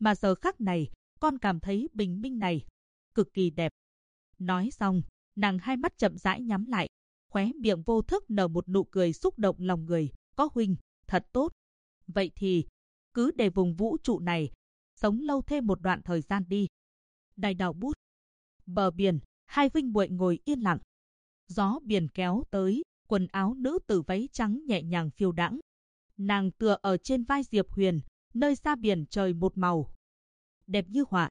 mà giờ khắc này, con cảm thấy bình minh này cực kỳ đẹp. Nói xong, nàng hai mắt chậm rãi nhắm lại, khóe miệng vô thức nở một nụ cười xúc động lòng người. Có huynh, thật tốt. Vậy thì, cứ để vùng vũ trụ này sống lâu thêm một đoạn thời gian đi. Đại đạo bút. Bờ biển, hai huynh muội ngồi yên lặng. Gió biển kéo tới, quần áo nữ tử váy trắng nhẹ nhàng phiêu đãng. Nàng tựa ở trên vai Diệp Huyền, nơi xa biển trời một màu đẹp như họa.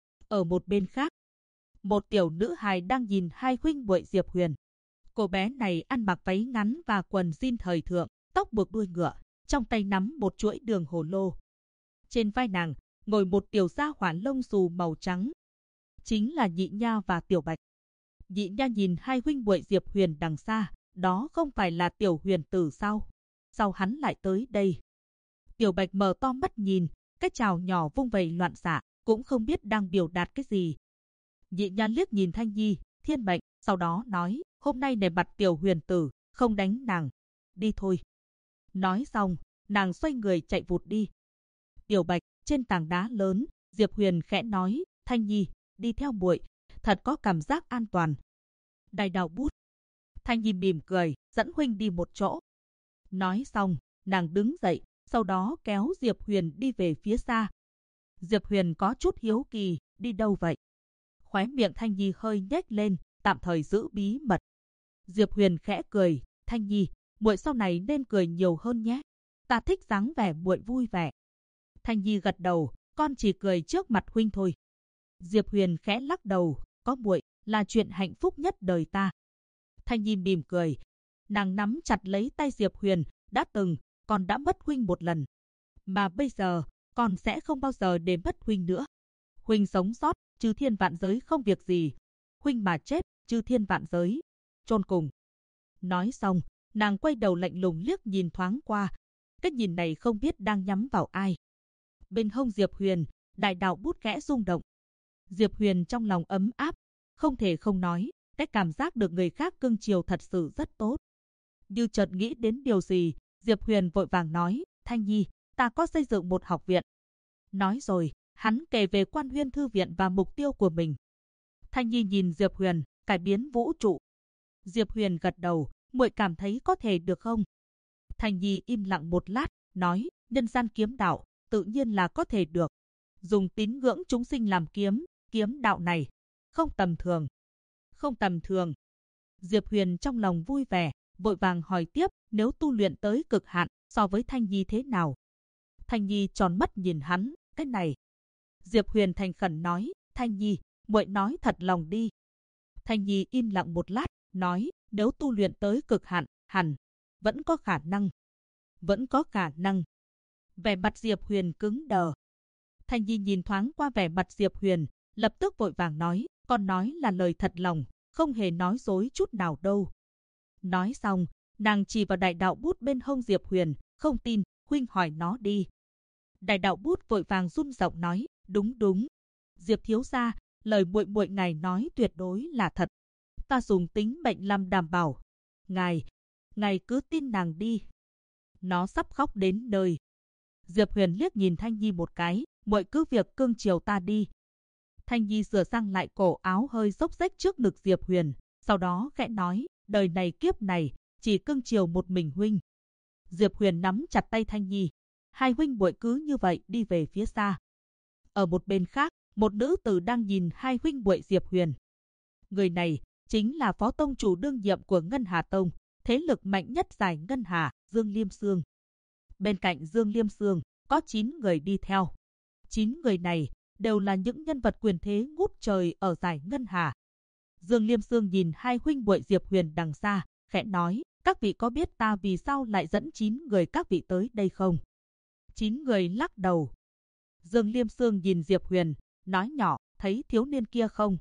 Ở một bên khác, một tiểu nữ hài đang nhìn hai huynh muội Diệp Huyền. Cô bé này ăn mặc váy ngắn và quần jean thời thượng, tóc buộc đuôi ngựa, trong tay nắm một chuỗi đường hồ lô. Trên vai nàng ngồi một tiểu gia hỏa lông xù màu trắng, chính là Nhị Nha và Tiểu Bạch. Nhị Nha nhìn hai huynh muội Diệp Huyền đằng xa, đó không phải là Tiểu Huyền tử sao? Sao hắn lại tới đây? Tiểu Bạch mở to mắt nhìn, cái chảo nhỏ vung vẩy loạn xạ, cũng không biết đang biểu đạt cái gì. Nhị Nha liếc nhìn Thanh Nhi, Thiên Mệnh, sau đó nói, hôm nay để mặt Tiểu Huyền tử, không đánh nàng. Đi thôi. Nói xong, nàng xoay người chạy vụt đi. Tiểu Bạch, trên tảng đá lớn, Diệp Huyền khẽ nói, Thanh Nhi, đi theo muội, thật có cảm giác an toàn. Đại đạo bút. Thanh Nhi mỉm cười, dẫn huynh đi một chỗ. Nói xong, nàng đứng dậy, sau đó kéo Diệp Huyền đi về phía xa. Diệp Huyền có chút hiếu kỳ, đi đâu vậy? Khóe miệng Thanh Nhi hơi nhếch lên, tạm thời giữ bí mật. Diệp Huyền khẽ cười, Thanh Nhi, muội sau này nên cười nhiều hơn nhé. Ta thích dáng vẻ muội vui vẻ. Thanh Nhi gật đầu, con chỉ cười trước mặt huynh thôi. Diệp Huyền khẽ lắc đầu, có muội là chuyện hạnh phúc nhất đời ta. Thanh Nhi mỉm cười, nàng nắm chặt lấy tay Diệp Huyền, đã từng, con đã mất huynh một lần. Mà bây giờ, con sẽ không bao giờ để mất huynh nữa. Huynh sống sót, chư thiên vạn giới không việc gì. Huynh mà chết, chư thiên vạn giới chôn cùng. Nói xong, nàng quay đầu lạnh lùng liếc nhìn thoáng qua. Cái nhìn này không biết đang nhắm vào ai. Bên hông Diệp Huyền, đại đạo bút khẽ rung động. Diệp Huyền trong lòng ấm áp, không thể không nói, cái cảm giác được người khác cưng chiều thật sự rất tốt. Như chợt nghĩ đến điều gì, Diệp Huyền vội vàng nói, Thanh Nhi, ta có xây dựng một học viện. Nói rồi, hắn kể về Quan Huyên Thư viện và mục tiêu của mình. Thanh Nhi nhìn Diệp Huyền, cải biến vũ trụ. Diệp Huyền gật đầu, muội cảm thấy có thể được không? Thanh Nhi im lặng một lát, nói, nhân gian kiếm đạo, tự nhiên là có thể được. Dùng tín ngưỡng chúng sinh làm kiếm, kiếm đạo này, không tầm thường. Không tầm thường. Diệp Huyền trong lòng vui vẻ, vội vàng hỏi tiếp, nếu tu luyện tới cực hạn, so với Thanh Nhi thế nào? Thanh Nhi tròn mắt nhìn hắn, cái này. Diệp Huyền thành khẩn nói, Thanh Nhi, muội nói thật lòng đi. Thanh Nhi im lặng một lát, nói, nếu tu luyện tới cực hạn, hẳn, vẫn có khả năng. Vẫn có khả năng. Vẻ mặt Diệp Huyền cứng đờ. Thanh Nhi nhìn thoáng qua vẻ mặt Diệp Huyền, lập tức vội vàng nói, con nói là lời thật lòng, không hề nói dối chút nào đâu. Nói xong, nàng chỉ vào đại đạo bút bên hông Diệp Huyền, không tin, huynh hỏi nó đi. Đại đạo bút vội vàng run giọng nói, đúng đúng. Diệp thiếu gia, lời muội muội ngài nói tuyệt đối là thật. Ta dùng tính mệnh làm đảm bảo. Ngài cứ tin nàng đi. Nó sắp khóc đến nơi. Diệp Huyền liếc nhìn Thanh Nhi một cái, muội cứ việc cưng chiều ta đi. Thanh Nhi sửa sang lại cổ áo hơi xốc xếch trước ngực Diệp Huyền, sau đó khẽ nói, đời này kiếp này, chỉ cưng chiều một mình huynh. Diệp Huyền nắm chặt tay Thanh Nhi, hai huynh muội cứ như vậy đi về phía xa. Ở một bên khác, một nữ tử đang nhìn hai huynh muội Diệp Huyền. Người này chính là phó tông chủ đương nhiệm của Ngân Hà Tông, thế lực mạnh nhất giải Ngân Hà, Dương Liêm Sương. Bên cạnh Dương Liêm Sương, có 9 người đi theo. 9 người này đều là những nhân vật quyền thế ngút trời ở giải Ngân Hà. Dương Liêm Sương nhìn hai huynh muội Diệp Huyền đằng xa, khẽ nói, các vị có biết ta vì sao lại dẫn 9 người các vị tới đây không? 9 người lắc đầu. Dương Liêm Sương nhìn Diệp Huyền, nói nhỏ, thấy thiếu niên kia không?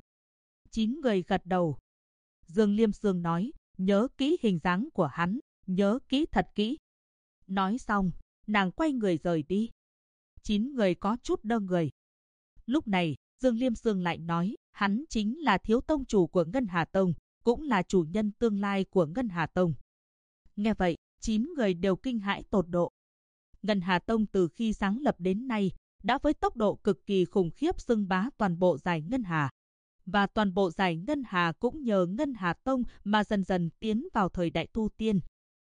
9 người gật đầu. Dương Liêm Sương nói, nhớ kỹ hình dáng của hắn, nhớ kỹ thật kỹ. Nói xong, nàng quay người rời đi. 9 người có chút đơ người. Lúc này, Dương Liêm Sương lại nói, hắn chính là thiếu tông chủ của Ngân Hà Tông, cũng là chủ nhân tương lai của Ngân Hà Tông. Nghe vậy, 9 người đều kinh hãi tột độ. Ngân Hà Tông từ khi sáng lập đến nay, đã với tốc độ cực kỳ khủng khiếp xưng bá toàn bộ dải Ngân Hà. Và toàn bộ dải Ngân Hà cũng nhờ Ngân Hà Tông mà dần dần tiến vào thời đại tu tiên.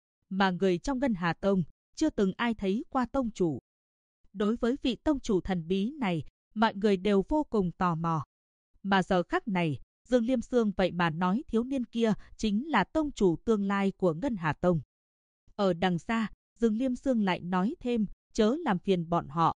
Mà người trong Ngân Hà Tông chưa từng ai thấy qua tông chủ. Đối với vị tông chủ thần bí này, mọi người đều vô cùng tò mò. Mà giờ khắc này, Dương Liêm Sương vậy mà nói thiếu niên kia chính là tông chủ tương lai của Ngân Hà Tông. Ở đằng xa, Dương Liêm Sương lại nói thêm, chớ làm phiền bọn họ.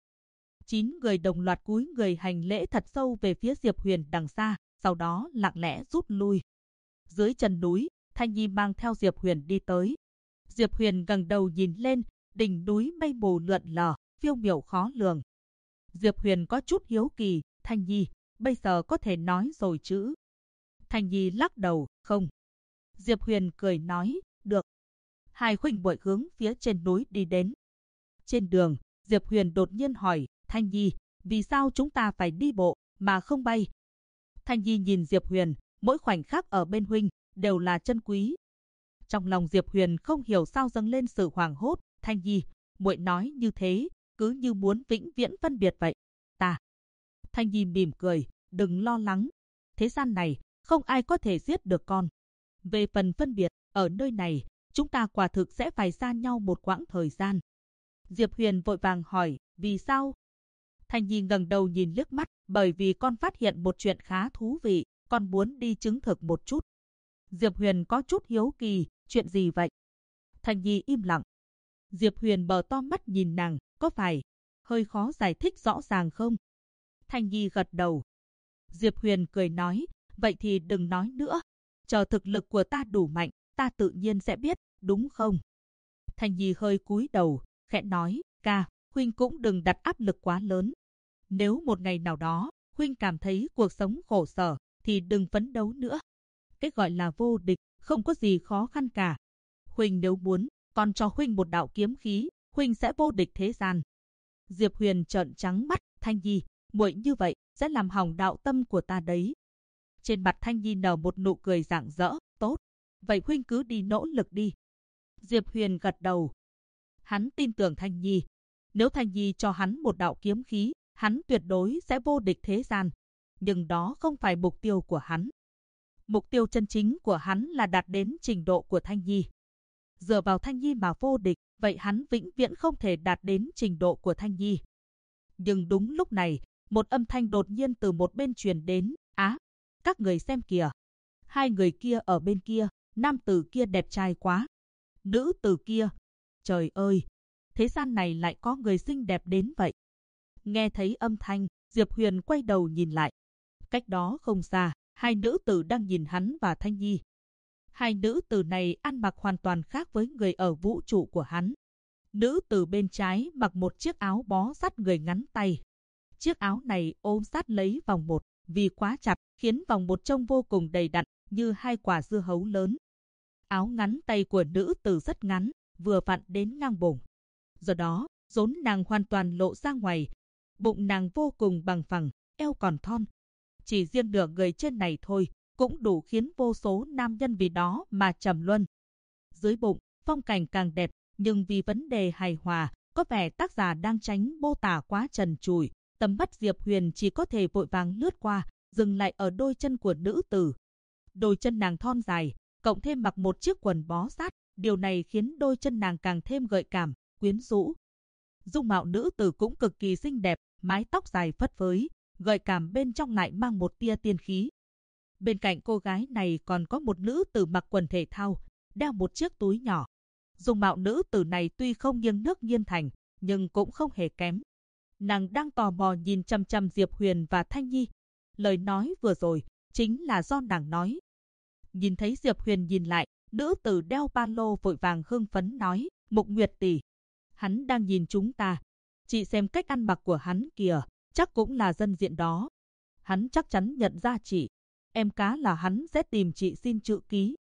9 người đồng loạt cúi người hành lễ thật sâu về phía Diệp Huyền đằng xa, sau đó lặng lẽ rút lui. Dưới chân núi, Thanh Nhi mang theo Diệp Huyền đi tới. Diệp Huyền ngẩng đầu nhìn lên, đỉnh núi mây mù lượn lờ, phiêu miểu khó lường. Diệp Huyền có chút hiếu kỳ, Thanh Nhi, bây giờ có thể nói rồi chứ? Thanh Nhi lắc đầu, không. Diệp Huyền cười nói, được. Hai huynh muội hướng phía trên núi đi đến. Trên đường, Diệp Huyền đột nhiên hỏi, Thanh Nhi, vì sao chúng ta phải đi bộ mà không bay? Thanh Nhi nhìn Diệp Huyền, mỗi khoảnh khắc ở bên huynh đều là chân quý. Trong lòng Diệp Huyền không hiểu sao dâng lên sự hoảng hốt, Thanh Nhi, muội nói như thế, cứ như muốn vĩnh viễn phân biệt vậy. Ta. Thanh Nhi mỉm cười, đừng lo lắng. Thế gian này, không ai có thể giết được con. Về phần phân biệt, ở nơi này, chúng ta quả thực sẽ phải xa nhau một quãng thời gian. Diệp Huyền vội vàng hỏi, vì sao? Thanh Nhi ngẩng đầu nhìn liếc mắt, bởi vì con phát hiện một chuyện khá thú vị, con muốn đi chứng thực một chút. Diệp Huyền có chút hiếu kỳ, chuyện gì vậy? Thanh Nhi im lặng. Diệp Huyền mở to mắt nhìn nàng, có phải hơi khó giải thích rõ ràng không? Thanh Nhi gật đầu. Diệp Huyền cười nói, vậy thì đừng nói nữa. Chờ thực lực của ta đủ mạnh, ta tự nhiên sẽ biết, đúng không? Thanh Nhi hơi cúi đầu, khẽ nói, ca, huynh cũng đừng đặt áp lực quá lớn. Nếu một ngày nào đó, huynh cảm thấy cuộc sống khổ sở, thì đừng phấn đấu nữa. Cái gọi là vô địch, không có gì khó khăn cả. Huynh nếu muốn, con cho huynh một đạo kiếm khí, huynh sẽ vô địch thế gian. Diệp Huyền trợn trắng mắt, Thanh Nhi, muội như vậy sẽ làm hỏng đạo tâm của ta đấy. Trên mặt Thanh Nhi nở một nụ cười rạng rỡ, tốt. Vậy huynh cứ đi nỗ lực đi. Diệp Huyền gật đầu. Hắn tin tưởng Thanh Nhi. Nếu Thanh Nhi cho hắn một đạo kiếm khí, hắn tuyệt đối sẽ vô địch thế gian. Nhưng đó không phải mục tiêu của hắn. Mục tiêu chân chính của hắn là đạt đến trình độ của Thanh Nhi. Dựa vào Thanh Nhi mà vô địch, vậy hắn vĩnh viễn không thể đạt đến trình độ của Thanh Nhi. Nhưng đúng lúc này, một âm thanh đột nhiên từ một bên truyền đến, á, các người xem kìa. Hai người kia ở bên kia, nam tử kia đẹp trai quá. Nữ tử kia, trời ơi, thế gian này lại có người xinh đẹp đến vậy. Nghe thấy âm thanh, Diệp Huyền quay đầu nhìn lại. Cách đó không xa, hai nữ tử đang nhìn hắn và Thanh Nhi. Hai nữ tử này ăn mặc hoàn toàn khác với người ở vũ trụ của hắn. Nữ tử bên trái mặc một chiếc áo bó sát người ngắn tay. Chiếc áo này ôm sát lấy vòng một, vì quá chặt khiến vòng một trông vô cùng đầy đặn như hai quả dưa hấu lớn. Áo ngắn tay của nữ tử rất ngắn, vừa vặn đến ngang bụng. Do đó, rốn nàng hoàn toàn lộ ra ngoài. Bụng nàng vô cùng bằng phẳng, eo còn thon. Chỉ riêng nửa người trên này thôi, cũng đủ khiến vô số nam nhân vì đó mà trầm luân. Dưới bụng, phong cảnh càng đẹp, nhưng vì vấn đề hài hòa, có vẻ tác giả đang tránh mô tả quá trần trụi. Tầm mắt Diệp Huyền chỉ có thể vội vàng lướt qua, dừng lại ở đôi chân của nữ tử. Đôi chân nàng thon dài, cộng thêm mặc một chiếc quần bó sát, điều này khiến đôi chân nàng càng thêm gợi cảm, quyến rũ. Dung mạo nữ tử cũng cực kỳ xinh đẹp, mái tóc dài phất phới, gợi cảm bên trong lại mang một tia tiên khí. Bên cạnh cô gái này còn có một nữ tử mặc quần thể thao, đeo một chiếc túi nhỏ. Dung mạo nữ tử này tuy không nghiêng nước nghiêng thành, nhưng cũng không hề kém. Nàng đang tò mò nhìn chăm chăm Diệp Huyền và Thanh Nhi. Lời nói vừa rồi chính là do nàng nói. Nhìn thấy Diệp Huyền nhìn lại, nữ tử đeo ba lô vội vàng hưng phấn nói, Mục Nguyệt tỷ, hắn đang nhìn chúng ta. Chị xem cách ăn mặc của hắn kìa, chắc cũng là dân diện đó. Hắn chắc chắn nhận ra chị. Em cá là hắn sẽ tìm chị xin chữ ký.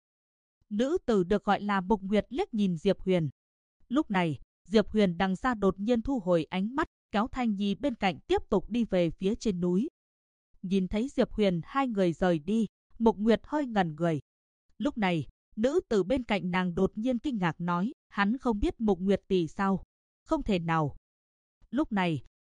Nữ tử được gọi là Mục Nguyệt liếc nhìn Diệp Huyền. Lúc này, Diệp Huyền đằng xa đột nhiên thu hồi ánh mắt, kéo Thanh Nhi bên cạnh tiếp tục đi về phía trên núi. Nhìn thấy Diệp Huyền hai người rời đi, Mục Nguyệt hơi ngẩn người. Lúc này, nữ tử bên cạnh nàng đột nhiên kinh ngạc nói, hắn không biết Mục Nguyệt tỷ sao? Không thể nào. Lúc này,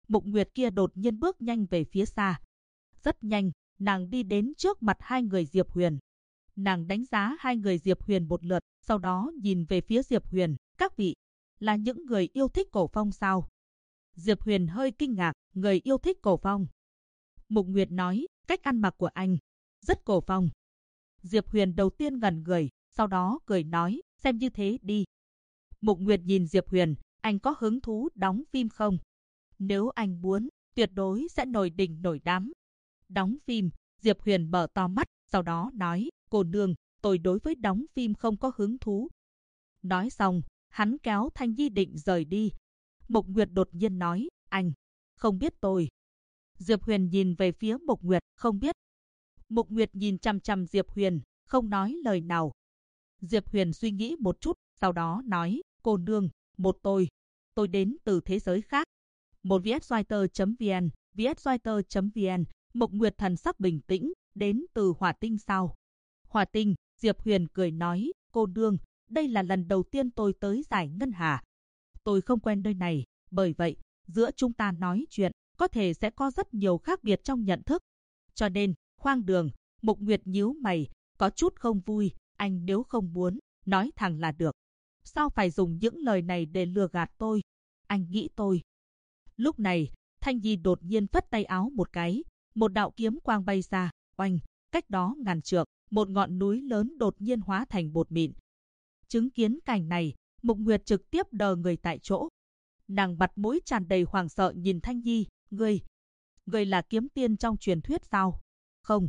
Mục Nguyệt kia đột nhiên bước nhanh về phía xa. Rất nhanh, nàng đi đến trước mặt hai người Diệp Huyền. Nàng đánh giá hai người Diệp Huyền một lượt, sau đó nhìn về phía Diệp Huyền. Các vị, là những người yêu thích cổ phong sao? Diệp Huyền hơi kinh ngạc, người yêu thích cổ phong. Mục Nguyệt nói, cách ăn mặc của anh rất cổ phong. Diệp Huyền đầu tiên ngẩn người, sau đó cười nói, xem như thế đi. Mục Nguyệt nhìn Diệp Huyền, anh có hứng thú đóng phim không? Nếu anh muốn, tuyệt đối sẽ nổi đình nổi đám. Đóng phim, Diệp Huyền mở to mắt, sau đó nói, cô nương, tôi đối với đóng phim không có hứng thú. Nói xong, hắn kéo Thanh Nhi định rời đi. Mục Nguyệt đột nhiên nói, anh không biết tôi. Diệp Huyền nhìn về phía Mục Nguyệt, không biết. Mục Nguyệt nhìn chằm chằm Diệp Huyền, không nói lời nào. Diệp Huyền suy nghĩ một chút, sau đó nói, cô nương, một tôi đến từ thế giới khác. Một vswriter.vn, vswriter.vn, Mục Nguyệt thần sắc bình tĩnh, đến từ Hỏa Tinh sao? Hỏa Tinh, Diệp Huyền cười nói, cô nương, đây là lần đầu tiên tôi tới giải ngân hà. Tôi không quen nơi này, bởi vậy, giữa chúng ta nói chuyện, có thể sẽ có rất nhiều khác biệt trong nhận thức. Cho nên, khoang đường, Mục Nguyệt nhíu mày, có chút không vui, anh nếu không muốn, nói thẳng là được. Sao phải dùng những lời này để lừa gạt tôi? Anh nghĩ tôi. Lúc này, Thanh Nhi đột nhiên phất tay áo một cái, một đạo kiếm quang bay ra, oanh, cách đó ngàn trượng, một ngọn núi lớn đột nhiên hóa thành bột mịn. Chứng kiến cảnh này, Mục Nguyệt trực tiếp đờ người tại chỗ. Nàng mặt mũi tràn đầy hoảng sợ nhìn Thanh Nhi, ngươi là kiếm tiên trong truyền thuyết sao? Không,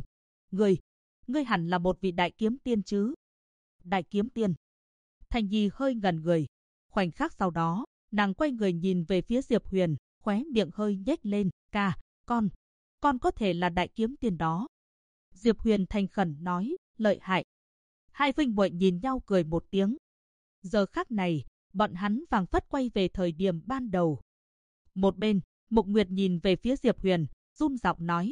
ngươi hẳn là một vị đại kiếm tiên chứ? Đại kiếm tiên. Thanh Nhi hơi ngẩn người. Khoảnh khắc sau đó, nàng quay người nhìn về phía Diệp Huyền, khóe miệng hơi nhếch lên, con có thể là đại kiếm tiên đó. Diệp Huyền thành khẩn nói, lợi hại. Hai huynh muội nhìn nhau cười một tiếng. Giờ khắc này, bọn hắn phảng phất quay về thời điểm ban đầu. Một bên, Mục Nguyệt nhìn về phía Diệp Huyền, run giọng nói,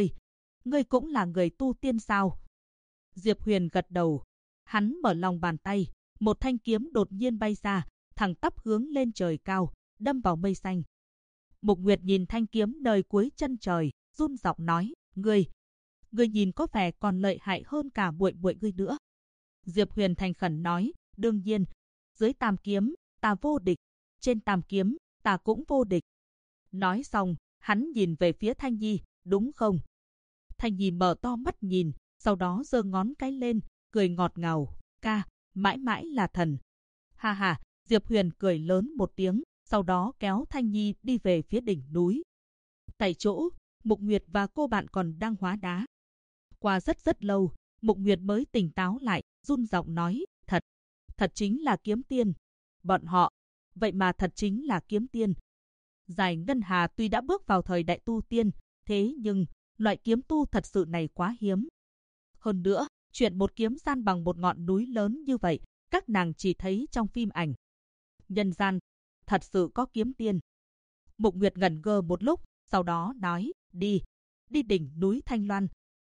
ngươi cũng là người tu tiên sao? Diệp Huyền gật đầu. Hắn mở lòng bàn tay, một thanh kiếm đột nhiên bay ra, thẳng tắp hướng lên trời cao, đâm vào mây xanh. Mục Nguyệt nhìn thanh kiếm nơi cuối chân trời, run giọng nói, ngươi nhìn có vẻ còn lợi hại hơn cả muội muội ngươi nữa. Diệp Huyền thành khẩn nói, đương nhiên, dưới tam kiếm, ta vô địch, trên tam kiếm, ta cũng vô địch. Nói xong, hắn nhìn về phía Thanh Nhi, đúng không? Thanh Nhi mở to mắt nhìn, sau đó giơ ngón cái lên, cười ngọt ngào, ca, mãi mãi là thần. Ha ha, Diệp Huyền cười lớn một tiếng, sau đó kéo Thanh Nhi đi về phía đỉnh núi. Tại chỗ, Mục Nguyệt và cô bạn còn đang hóa đá. Qua rất lâu, Mục Nguyệt mới tỉnh táo lại, run giọng nói, thật chính là kiếm tiên. Bọn họ, vậy mà thật chính là kiếm tiên. Giải ngân hà tuy đã bước vào thời đại tu tiên, thế nhưng, loại kiếm tu thật sự này quá hiếm. Hơn nữa, chuyện một kiếm san bằng một ngọn núi lớn như vậy, các nàng chỉ thấy trong phim ảnh. Nhân gian, thật sự có kiếm tiên. Mục Nguyệt ngẩn ngơ một lúc, sau đó nói, đi đỉnh núi Thanh Loan.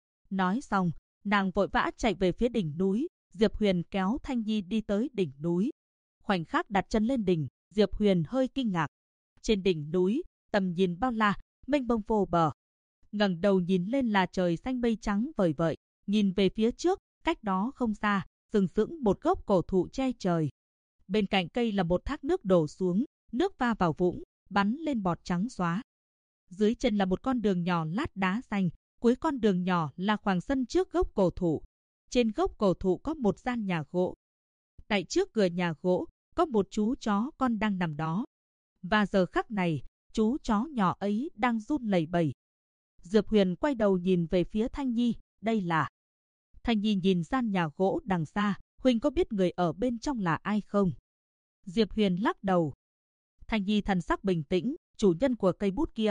Nói xong, nàng vội vã chạy về phía đỉnh núi, Diệp Huyền kéo Thanh Nhi đi tới đỉnh núi. Khoảnh khắc đặt chân lên đỉnh, Diệp Huyền hơi kinh ngạc. Trên đỉnh núi, tầm nhìn bao la, mênh mông vô bờ. Ngẩng đầu nhìn lên là trời xanh mây trắng vời vợi, nhìn về phía trước, cách đó không xa, sừng sững một gốc cổ thụ che trời. Bên cạnh cây là một thác nước đổ xuống, nước va vào vũng, bắn lên bọt trắng xóa. Dưới chân là một con đường nhỏ lát đá xanh, cuối con đường nhỏ là khoảng sân trước gốc cổ thụ. Trên gốc cổ thụ có một gian nhà gỗ. Tại trước cửa nhà gỗ, có một chú chó con đang nằm đó. Và giờ khắc này, chú chó nhỏ ấy đang run lẩy bẩy. Diệp Huyền quay đầu nhìn về phía Thanh Nhi, đây là... Thanh Nhi nhìn gian nhà gỗ đằng xa, Huynh có biết người ở bên trong là ai không? Diệp Huyền lắc đầu. Thanh Nhi thần sắc bình tĩnh, chủ nhân của cây bút kia.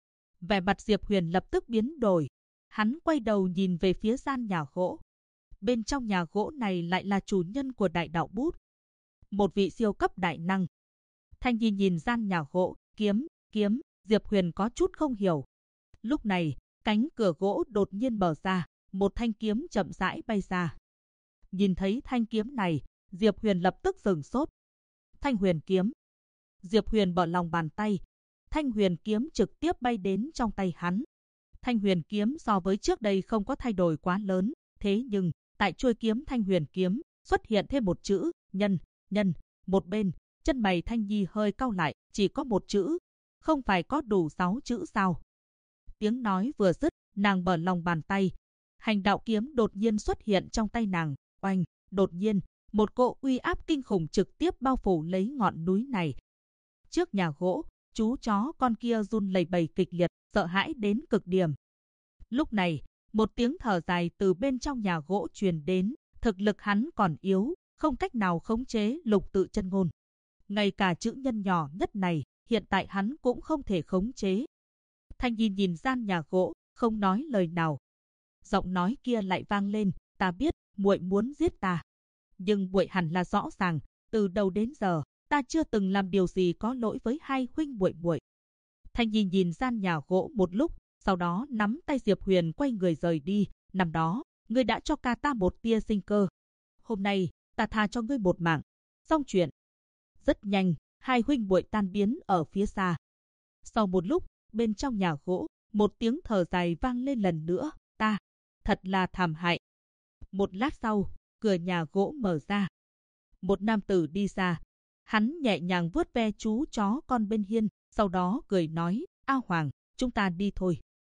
Vẻ mặt Diệp Huyền lập tức biến đổi. Hắn quay đầu nhìn về phía gian nhà gỗ. Bên trong nhà gỗ này lại là chủ nhân của đại đạo bút. Một vị siêu cấp đại năng. Thanh Nhi nhìn gian nhà gỗ, kiếm, Diệp Huyền có chút không hiểu. Lúc này, cánh cửa gỗ đột nhiên mở ra, một thanh kiếm chậm rãi bay ra. Nhìn thấy thanh kiếm này, Diệp Huyền lập tức sửng sốt. Thanh Huyền kiếm. Diệp Huyền bỏ lòng bàn tay. Thanh huyền kiếm trực tiếp bay đến trong tay hắn. Thanh huyền kiếm so với trước đây không có thay đổi quá lớn, thế nhưng tại chuôi kiếm thanh huyền kiếm xuất hiện thêm một chữ nhân. Một bên, chân mày Thanh Nhi hơi cau lại, chỉ có một chữ, không phải có đủ 6 chữ sao? Tiếng nói vừa dứt, nàng mở lòng bàn tay, hành đạo kiếm đột nhiên xuất hiện trong tay nàng. Oanh, đột nhiên, một cỗ uy áp kinh khủng trực tiếp bao phủ lấy ngọn núi này. Trước nhà gỗ, chú chó con kia run lẩy bẩy kịch liệt, sợ hãi đến cực điểm. Lúc này, một tiếng thở dài từ bên trong nhà gỗ truyền đến, thực lực hắn còn yếu, không cách nào khống chế lục tự chân ngôn. Ngay cả chữ nhân nhỏ nhất này, hiện tại hắn cũng không thể khống chế. Thanh Nhi nhìn gian nhà gỗ, không nói lời nào. Giọng nói kia lại vang lên, ta biết, muội muốn giết ta. Nhưng muội hẳn là rõ ràng, từ đầu đến giờ, ta chưa từng làm điều gì có lỗi với hai huynh muội. Thanh Nhi nhìn gian nhà gỗ một lúc, sau đó nắm tay Diệp Huyền quay người rời đi. Năm đó, ngươi đã cho ca ta một tia sinh cơ. Hôm nay, ta tha cho ngươi một mạng. Xong chuyện. Rất nhanh, hai huynh muội tan biến ở phía xa. Sau một lúc, bên trong nhà gỗ, một tiếng thở dài vang lên lần nữa. Ta, thật là thảm hại. Một lát sau, cửa nhà gỗ mở ra. Một nam tử đi ra. Hắn nhẹ nhàng vuốt ve chú chó con bên hiên, sau đó cười nói, A Hoàng, chúng ta đi thôi.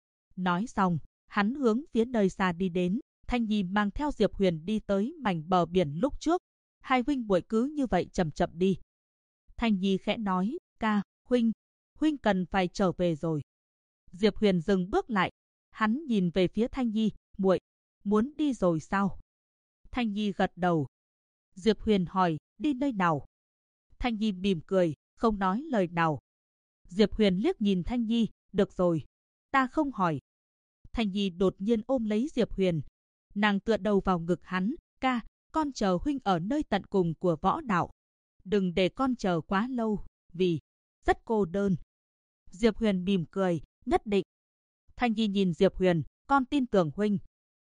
Nói xong, hắn hướng phía nơi xa đi đến. Thanh Nhi mang theo Diệp Huyền đi tới mảnh bờ biển lúc trước. Hai huynh muội cứ như vậy chậm chậm đi. Thanh Nhi khẽ nói, ca, huynh cần phải trở về rồi. Diệp Huyền dừng bước lại. Hắn nhìn về phía Thanh Nhi, muội, muốn đi rồi sao? Thanh Nhi gật đầu. Diệp Huyền hỏi, đi nơi nào? Thanh Nhi mỉm cười, không nói lời nào. Diệp Huyền liếc nhìn Thanh Nhi, được rồi, ta không hỏi. Thanh Nhi đột nhiên ôm lấy Diệp Huyền. Nàng tựa đầu vào ngực hắn, ca, con chờ huynh ở nơi tận cùng của võ đạo. Đừng để con chờ quá lâu, vì rất cô đơn. Diệp Huyền mỉm cười, nhất định. Thanh Nhi nhìn Diệp Huyền, con tin tưởng huynh.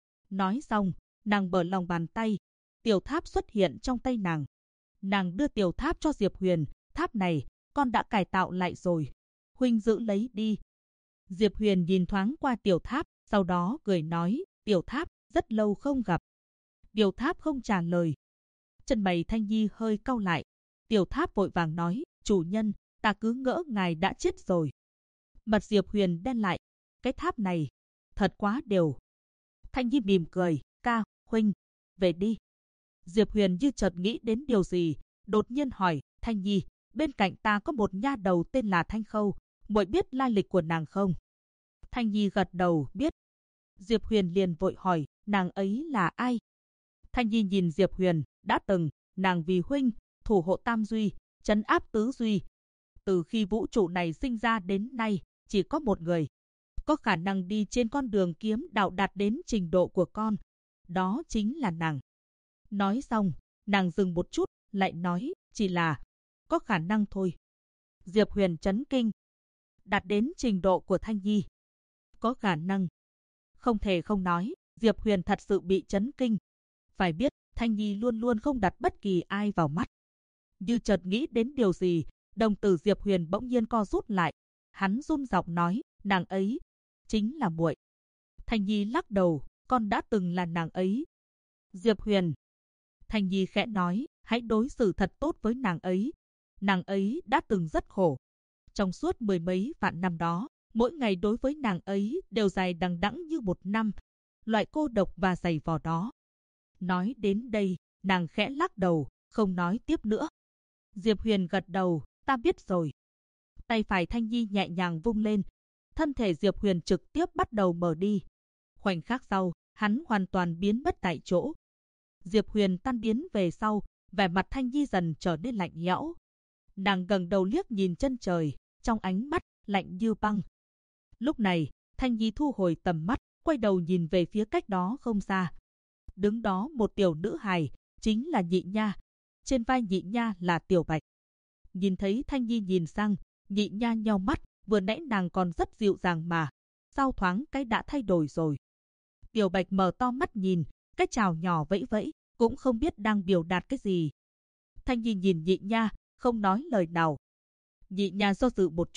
Nói xong, nàng mở lòng bàn tay. Tiểu tháp xuất hiện trong tay nàng. Nàng đưa tiểu tháp cho Diệp Huyền, tháp này, con đã cải tạo lại rồi. Huynh giữ lấy đi. Diệp Huyền nhìn thoáng qua tiểu tháp, sau đó cười nói, tiểu tháp, rất lâu không gặp. Tiểu tháp không trả lời. Chân mày Thanh Nhi hơi cau lại. Tiểu tháp vội vàng nói, chủ nhân, ta cứ ngỡ ngài đã chết rồi. Mặt Diệp Huyền đen lại. Cái tháp này, thật quá đều. Thanh Nhi mỉm cười, ca, huynh, về đi. Diệp Huyền như chợt nghĩ đến điều gì, đột nhiên hỏi, Thanh Nhi, bên cạnh ta có một nha đầu tên là Thanh Khâu, muội biết lai lịch của nàng không? Thanh Nhi gật đầu, biết. Diệp Huyền liền vội hỏi, nàng ấy là ai? Thanh Nhi nhìn Diệp Huyền, đã từng, nàng vì huynh, thủ hộ Tam Duy, trấn áp Tứ Duy. Từ khi vũ trụ này sinh ra đến nay, chỉ có một người có khả năng đi trên con đường kiếm đạo đạt đến trình độ của con. Đó chính là nàng. Nói xong, nàng dừng một chút, lại nói, chỉ là có khả năng thôi. Diệp Huyền chấn kinh. Đạt đến trình độ của Thanh Nhi. Có khả năng. Không thể không nói, Diệp Huyền thật sự bị chấn kinh. Phải biết, Thanh Nhi luôn luôn không đặt bất kỳ ai vào mắt. Như chợt nghĩ đến điều gì, đồng tử Diệp Huyền bỗng nhiên co rút lại. Hắn run giọng nói, nàng ấy chính là muội. Thanh Nhi lắc đầu, con đã từng là nàng ấy. Diệp Huyền. Thanh Nhi khẽ nói, hãy đối xử thật tốt với nàng ấy. Nàng ấy đã từng rất khổ. Trong suốt mười mấy vạn năm đó, mỗi ngày đối với nàng ấy đều dài đằng đẵng như một năm. Loại cô độc và dày vò đó. Nói đến đây, nàng khẽ lắc đầu, không nói tiếp nữa. Diệp Huyền gật đầu, ta biết rồi. Tay phải Thanh Nhi nhẹ nhàng vung lên. Thân thể Diệp Huyền trực tiếp bắt đầu mở đi. Khoảnh khắc sau, hắn hoàn toàn biến mất tại chỗ. Diệp Huyền tan biến về sau, vẻ mặt Thanh Nhi dần trở nên lạnh lẽo. Nàng ngẩng đầu liếc nhìn chân trời, trong ánh mắt lạnh như băng. Lúc này, Thanh Nhi thu hồi tầm mắt, quay đầu nhìn về phía cách đó không xa. Đứng đó một tiểu nữ hài, chính là Nhị Nha. Trên vai Nhị Nha là Tiểu Bạch. Nhìn thấy Thanh Nhi nhìn sang, Nhị Nha nheo mắt, vừa nãy nàng còn rất dịu dàng mà, sao thoáng cái đã thay đổi rồi. Tiểu Bạch mở to mắt nhìn, cái chào nhỏ vẫy vẫy, cũng không biết đang biểu đạt cái gì. Thanh Nhi nhìn Nhị Nha, không nói lời nào. Nhị Nha do dự một chút,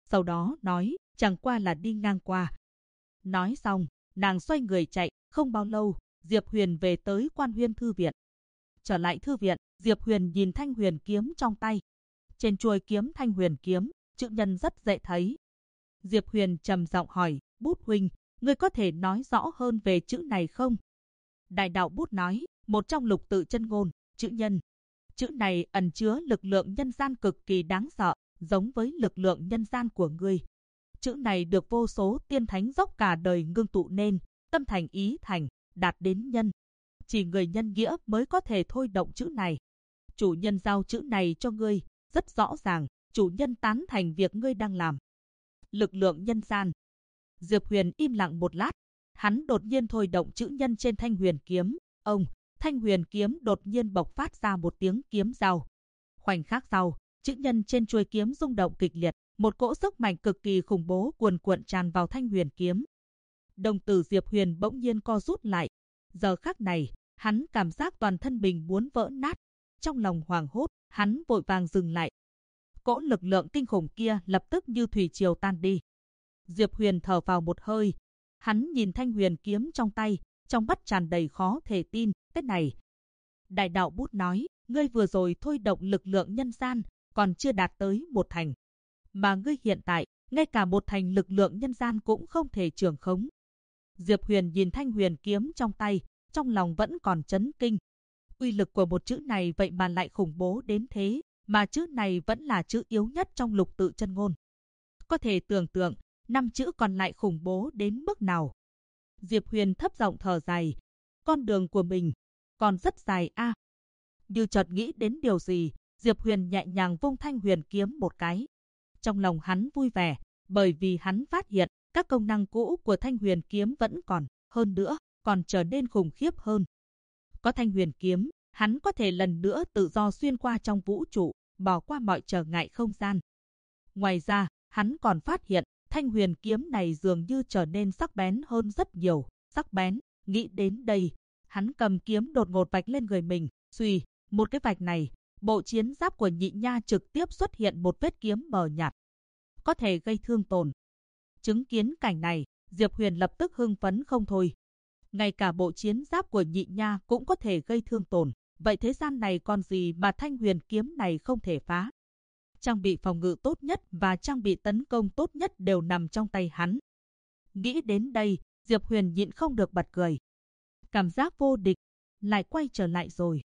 sau đó nói, chẳng qua là đi ngang qua. Nói xong, nàng xoay người chạy, không bao lâu, Diệp Huyền về tới Quan Huyên Thư Viện. Trở lại thư viện, Diệp Huyền nhìn thanh huyền kiếm trong tay. Trên chuôi kiếm thanh huyền kiếm, chữ nhân rất dễ thấy. Diệp Huyền trầm giọng hỏi, Bút huynh, ngươi có thể nói rõ hơn về chữ này không? Đại đạo Bút nói, một trong lục tự chân ngôn, chữ nhân. Chữ này ẩn chứa lực lượng nhân gian cực kỳ đáng sợ, giống với lực lượng nhân gian của ngươi. Chữ này được vô số tiên thánh dốc cả đời ngưng tụ nên, tâm thành ý thành, đạt đến nhân. Chỉ người nhân nghĩa mới có thể thôi động chữ này. Chủ nhân giao chữ này cho ngươi, rất rõ ràng, chủ nhân tán thành việc ngươi đang làm. Lực lượng nhân gian. Diệp Huyền im lặng một lát, hắn đột nhiên thôi động chữ nhân trên thanh huyền kiếm. Thanh huyền kiếm đột nhiên bộc phát ra một tiếng kiếm giao. Khoảnh khắc sau, chữ nhân trên chuôi kiếm rung động kịch liệt, một cỗ sức mạnh cực kỳ khủng bố cuồn cuộn tràn vào thanh huyền kiếm. Đồng tử Diệp Huyền bỗng nhiên co rút lại. Giờ khắc này, hắn cảm giác toàn thân mình muốn vỡ nát. Trong lòng hoảng hốt, hắn vội vàng dừng lại. Cỗ lực lượng kinh khủng kia lập tức như thủy triều tan đi. Diệp Huyền thở vào một hơi. Hắn nhìn thanh huyền kiếm trong tay, trong mắt tràn đầy khó thể tin. Thế này. Đại đạo Bút nói, ngươi vừa rồi thôi động lực lượng nhân gian, còn chưa đạt tới một thành. Mà ngươi hiện tại, ngay cả một thành lực lượng nhân gian cũng không thể trưởng khống. Diệp Huyền nhìn thanh huyền kiếm trong tay, trong lòng vẫn còn chấn kinh. Uy lực của một chữ này vậy mà lại khủng bố đến thế, mà chữ này vẫn là chữ yếu nhất trong lục tự chân ngôn. Có thể tưởng tượng, 5 chữ còn lại khủng bố đến mức nào. Diệp Huyền thấp giọng thở dài, con đường của mình còn rất dài a. Như chợt nghĩ đến điều gì, Diệp Huyền nhẹ nhàng vung thanh huyền kiếm một cái. Trong lòng hắn vui vẻ, bởi vì hắn phát hiện các công năng cũ của thanh huyền kiếm vẫn còn, hơn nữa, còn trở nên khủng khiếp hơn. Có thanh huyền kiếm, hắn có thể lần nữa tự do xuyên qua trong vũ trụ, bỏ qua mọi trở ngại không gian. Ngoài ra, hắn còn phát hiện, thanh huyền kiếm này dường như trở nên sắc bén hơn rất nhiều. Sắc bén, nghĩ đến đây, hắn cầm kiếm đột ngột vạch lên người mình, suy, một cái vạch này, bộ chiến giáp của Nhị Nha trực tiếp xuất hiện một vết kiếm mờ nhạt, có thể gây thương tổn. Chứng kiến cảnh này, Diệp Huyền lập tức hưng phấn không thôi. Ngay cả bộ chiến giáp của Nhị Nha cũng có thể gây thương tổn, vậy thế gian này còn gì mà thanh huyền kiếm này không thể phá? Trang bị phòng ngự tốt nhất và trang bị tấn công tốt nhất đều nằm trong tay hắn. Nghĩ đến đây, Diệp Huyền nhịn không được bật cười. Cảm giác vô địch lại quay trở lại rồi.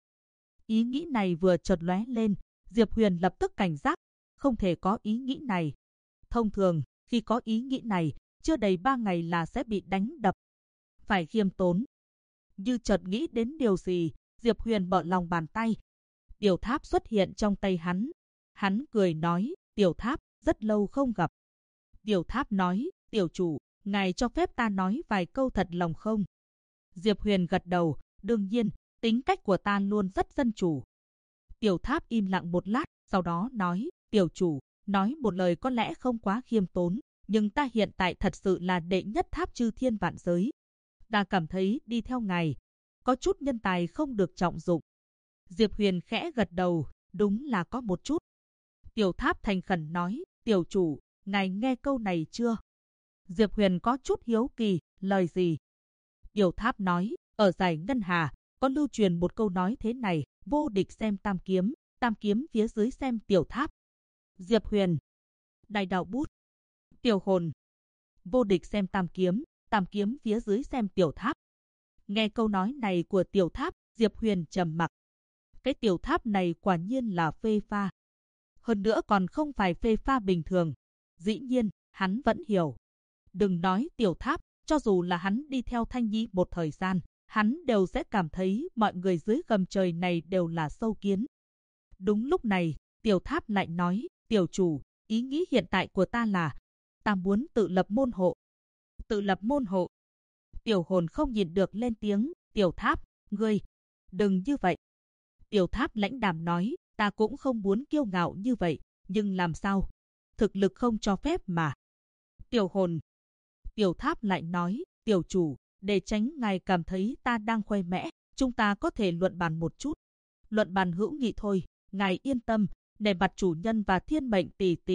Ý nghĩ này vừa chợt lóe lên, Diệp Huyền lập tức cảnh giác, không thể có ý nghĩ này. Thông thường, khi có ý nghĩ này, chưa đầy 3 ngày là sẽ bị đánh đập. Phải khiêm tốn. Như chợt nghĩ đến điều gì, Diệp Huyền mở lòng bàn tay. Tiểu tháp xuất hiện trong tay hắn. Hắn cười nói, Tiểu tháp, rất lâu không gặp. Tiểu tháp nói, tiểu chủ, ngài cho phép ta nói vài câu thật lòng không? Diệp Huyền gật đầu, đương nhiên, tính cách của ta luôn rất dân chủ. Tiểu tháp im lặng một lát, sau đó nói, tiểu chủ, nói một lời có lẽ không quá khiêm tốn, nhưng ta hiện tại thật sự là đệ nhất tháp chư thiên vạn giới. Ta cảm thấy đi theo ngài, có chút nhân tài không được trọng dụng. Diệp Huyền khẽ gật đầu, đúng là có một chút. Tiểu tháp thành khẩn nói, tiểu chủ, ngài nghe câu này chưa? Diệp Huyền có chút hiếu kỳ, lời gì? Tiểu tháp nói, ở giải Ngân Hà, có lưu truyền một câu nói thế này, vô địch xem tam kiếm phía dưới xem tiểu tháp. Diệp Huyền. Đại đạo Bút. Tiểu hồn. Vô địch xem tam kiếm phía dưới xem tiểu tháp. Nghe câu nói này của tiểu tháp, Diệp Huyền trầm mặc. Cái tiểu tháp này quả nhiên là phê pha. Hơn nữa còn không phải phê pha bình thường. Dĩ nhiên, hắn vẫn hiểu. Đừng nói tiểu tháp, cho dù là hắn đi theo Thanh Nhi một thời gian, hắn đều sẽ cảm thấy mọi người dưới gầm trời này đều là sâu kiến. Đúng lúc này, tiểu tháp lại nói, tiểu chủ, ý nghĩ hiện tại của ta là, ta muốn tự lập môn hộ. Tự lập môn hộ. Tiểu hồn không nhìn được lên tiếng, tiểu tháp, ngươi, đừng như vậy. Tiểu tháp lãnh đạm nói, ta cũng không muốn kiêu ngạo như vậy, nhưng làm sao? Thực lực không cho phép mà. Tiểu hồn. Tiểu tháp lại nói, tiểu chủ, để tránh ngài cảm thấy ta đang khoe mẽ, chúng ta có thể luận bàn một chút. Luận bàn hữu nghị thôi, ngài yên tâm, để mặt chủ nhân và thiên mệnh tỷ tỷ,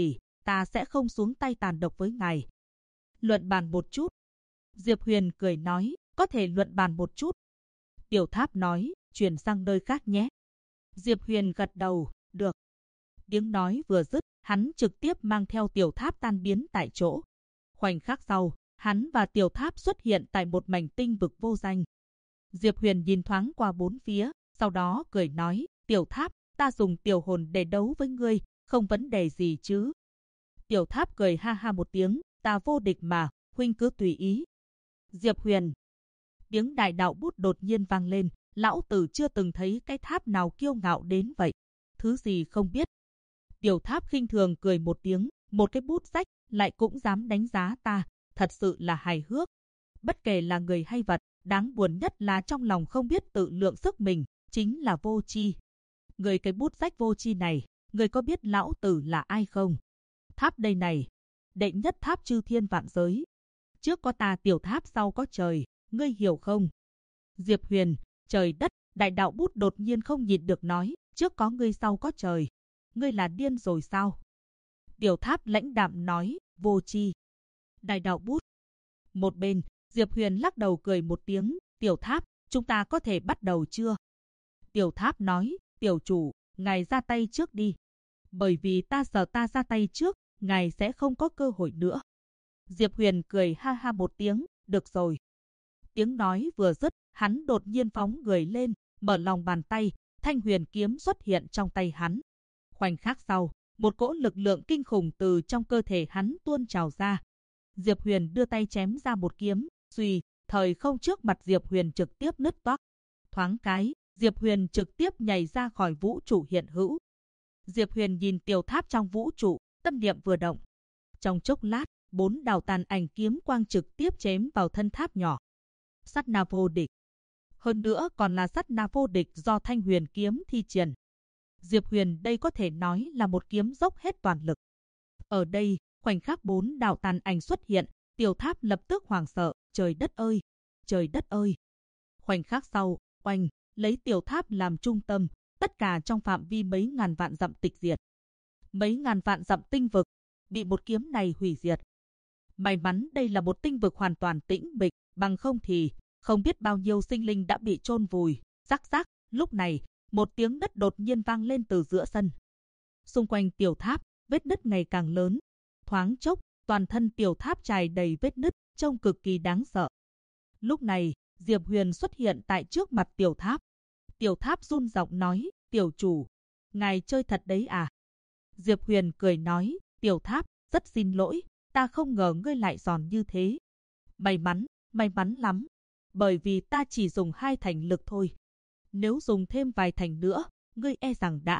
ta sẽ không xuống tay tàn độc với ngài. Luận bàn một chút. Diệp Huyền cười nói, có thể luận bàn một chút. Tiểu Tháp nói, chuyển sang nơi khác nhé. Diệp Huyền gật đầu, được. Tiếng nói vừa dứt, hắn trực tiếp mang theo Tiểu Tháp tan biến tại chỗ. Khoảnh khắc sau, hắn và Tiểu Tháp xuất hiện tại một mảnh tinh vực vô danh. Diệp Huyền nhìn thoáng qua bốn phía, sau đó cười nói, Tiểu Tháp, ta dùng tiểu hồn để đấu với ngươi, không vấn đề gì chứ. Tiểu Tháp cười ha ha một tiếng, ta vô địch mà, huynh cứ tùy ý. Diệp Huyền. Tiếng đại đạo bút đột nhiên vang lên, lão tử chưa từng thấy cái tháp nào kiêu ngạo đến vậy. Thứ gì không biết. Tiểu Tháp khinh thường cười một tiếng, một cái bút rách lại cũng dám đánh giá ta, thật sự là hài hước. Bất kể là người hay vật, đáng buồn nhất là trong lòng không biết tự lượng sức mình, chính là vô tri. Người cái bút rách vô tri này, người có biết lão tử là ai không? Tháp đây này, đệ nhất tháp chư thiên vạn giới. Trước có ta Tiểu Tháp, sau có trời, ngươi hiểu không? Diệp Huyền, trời đất, đại đạo bút đột nhiên không nhịn được nói, trước có ngươi sau có trời. Ngươi là điên rồi sao? Tiểu Tháp lãnh đạm nói, vô tri. Đại đạo bút. Một bên, Diệp Huyền lắc đầu cười một tiếng, Tiểu Tháp, chúng ta có thể bắt đầu chưa? Tiểu Tháp nói, tiểu chủ, ngài ra tay trước đi. Bởi vì ta sợ ta ra tay trước, ngài sẽ không có cơ hội nữa. Diệp Huyền cười ha ha một tiếng, được rồi. Tiếng nói vừa dứt, hắn đột nhiên phóng người lên, mở lòng bàn tay, thanh huyền kiếm xuất hiện trong tay hắn. Khoảnh khắc sau, một cỗ lực lượng kinh khủng từ trong cơ thể hắn tuôn trào ra. Diệp Huyền đưa tay chém ra một kiếm, suy, thời không trước mặt Diệp Huyền trực tiếp nứt toác. Thoáng cái, Diệp Huyền trực tiếp nhảy ra khỏi vũ trụ hiện hữu. Diệp Huyền nhìn Tiểu Tháp trong vũ trụ, tâm niệm vừa động. Trong chốc lát, 4 đạo tàn ảnh kiếm quang trực tiếp chém vào thân tháp nhỏ. Sát na vô địch. Hơn nữa còn là sát na vô địch do thanh huyền kiếm thi triển. Diệp Huyền đây có thể nói là một kiếm dốc hết toàn lực. Ở đây, khoảnh khắc 4 đạo tàn ảnh xuất hiện, Tiểu Tháp lập tức hoảng sợ, trời đất ơi, trời đất ơi. Khoảnh khắc sau, oanh, lấy Tiểu Tháp làm trung tâm, tất cả trong phạm vi mấy ngàn vạn dặm tịch diệt. Mấy ngàn vạn dặm tinh vực, bị một kiếm này hủy diệt. May mắn đây là một tinh vực hoàn toàn tĩnh mịch, bằng không thì, không biết bao nhiêu sinh linh đã bị chôn vùi. Rắc rắc, lúc này, một tiếng đất đột nhiên vang lên từ giữa sân. Xung quanh Tiểu Tháp, vết nứt ngày càng lớn. Thoáng chốc, toàn thân Tiểu Tháp trải đầy vết nứt, trông cực kỳ đáng sợ. Lúc này, Diệp Huyền xuất hiện tại trước mặt Tiểu Tháp. Tiểu Tháp run giọng nói, tiểu chủ, ngài chơi thật đấy à? Diệp Huyền cười nói, Tiểu Tháp, rất xin lỗi, ta không ngờ ngươi lại giòn như thế. May mắn lắm, bởi vì ta chỉ dùng 2 thành lực thôi. Nếu dùng thêm vài thành nữa, ngươi e rằng đã.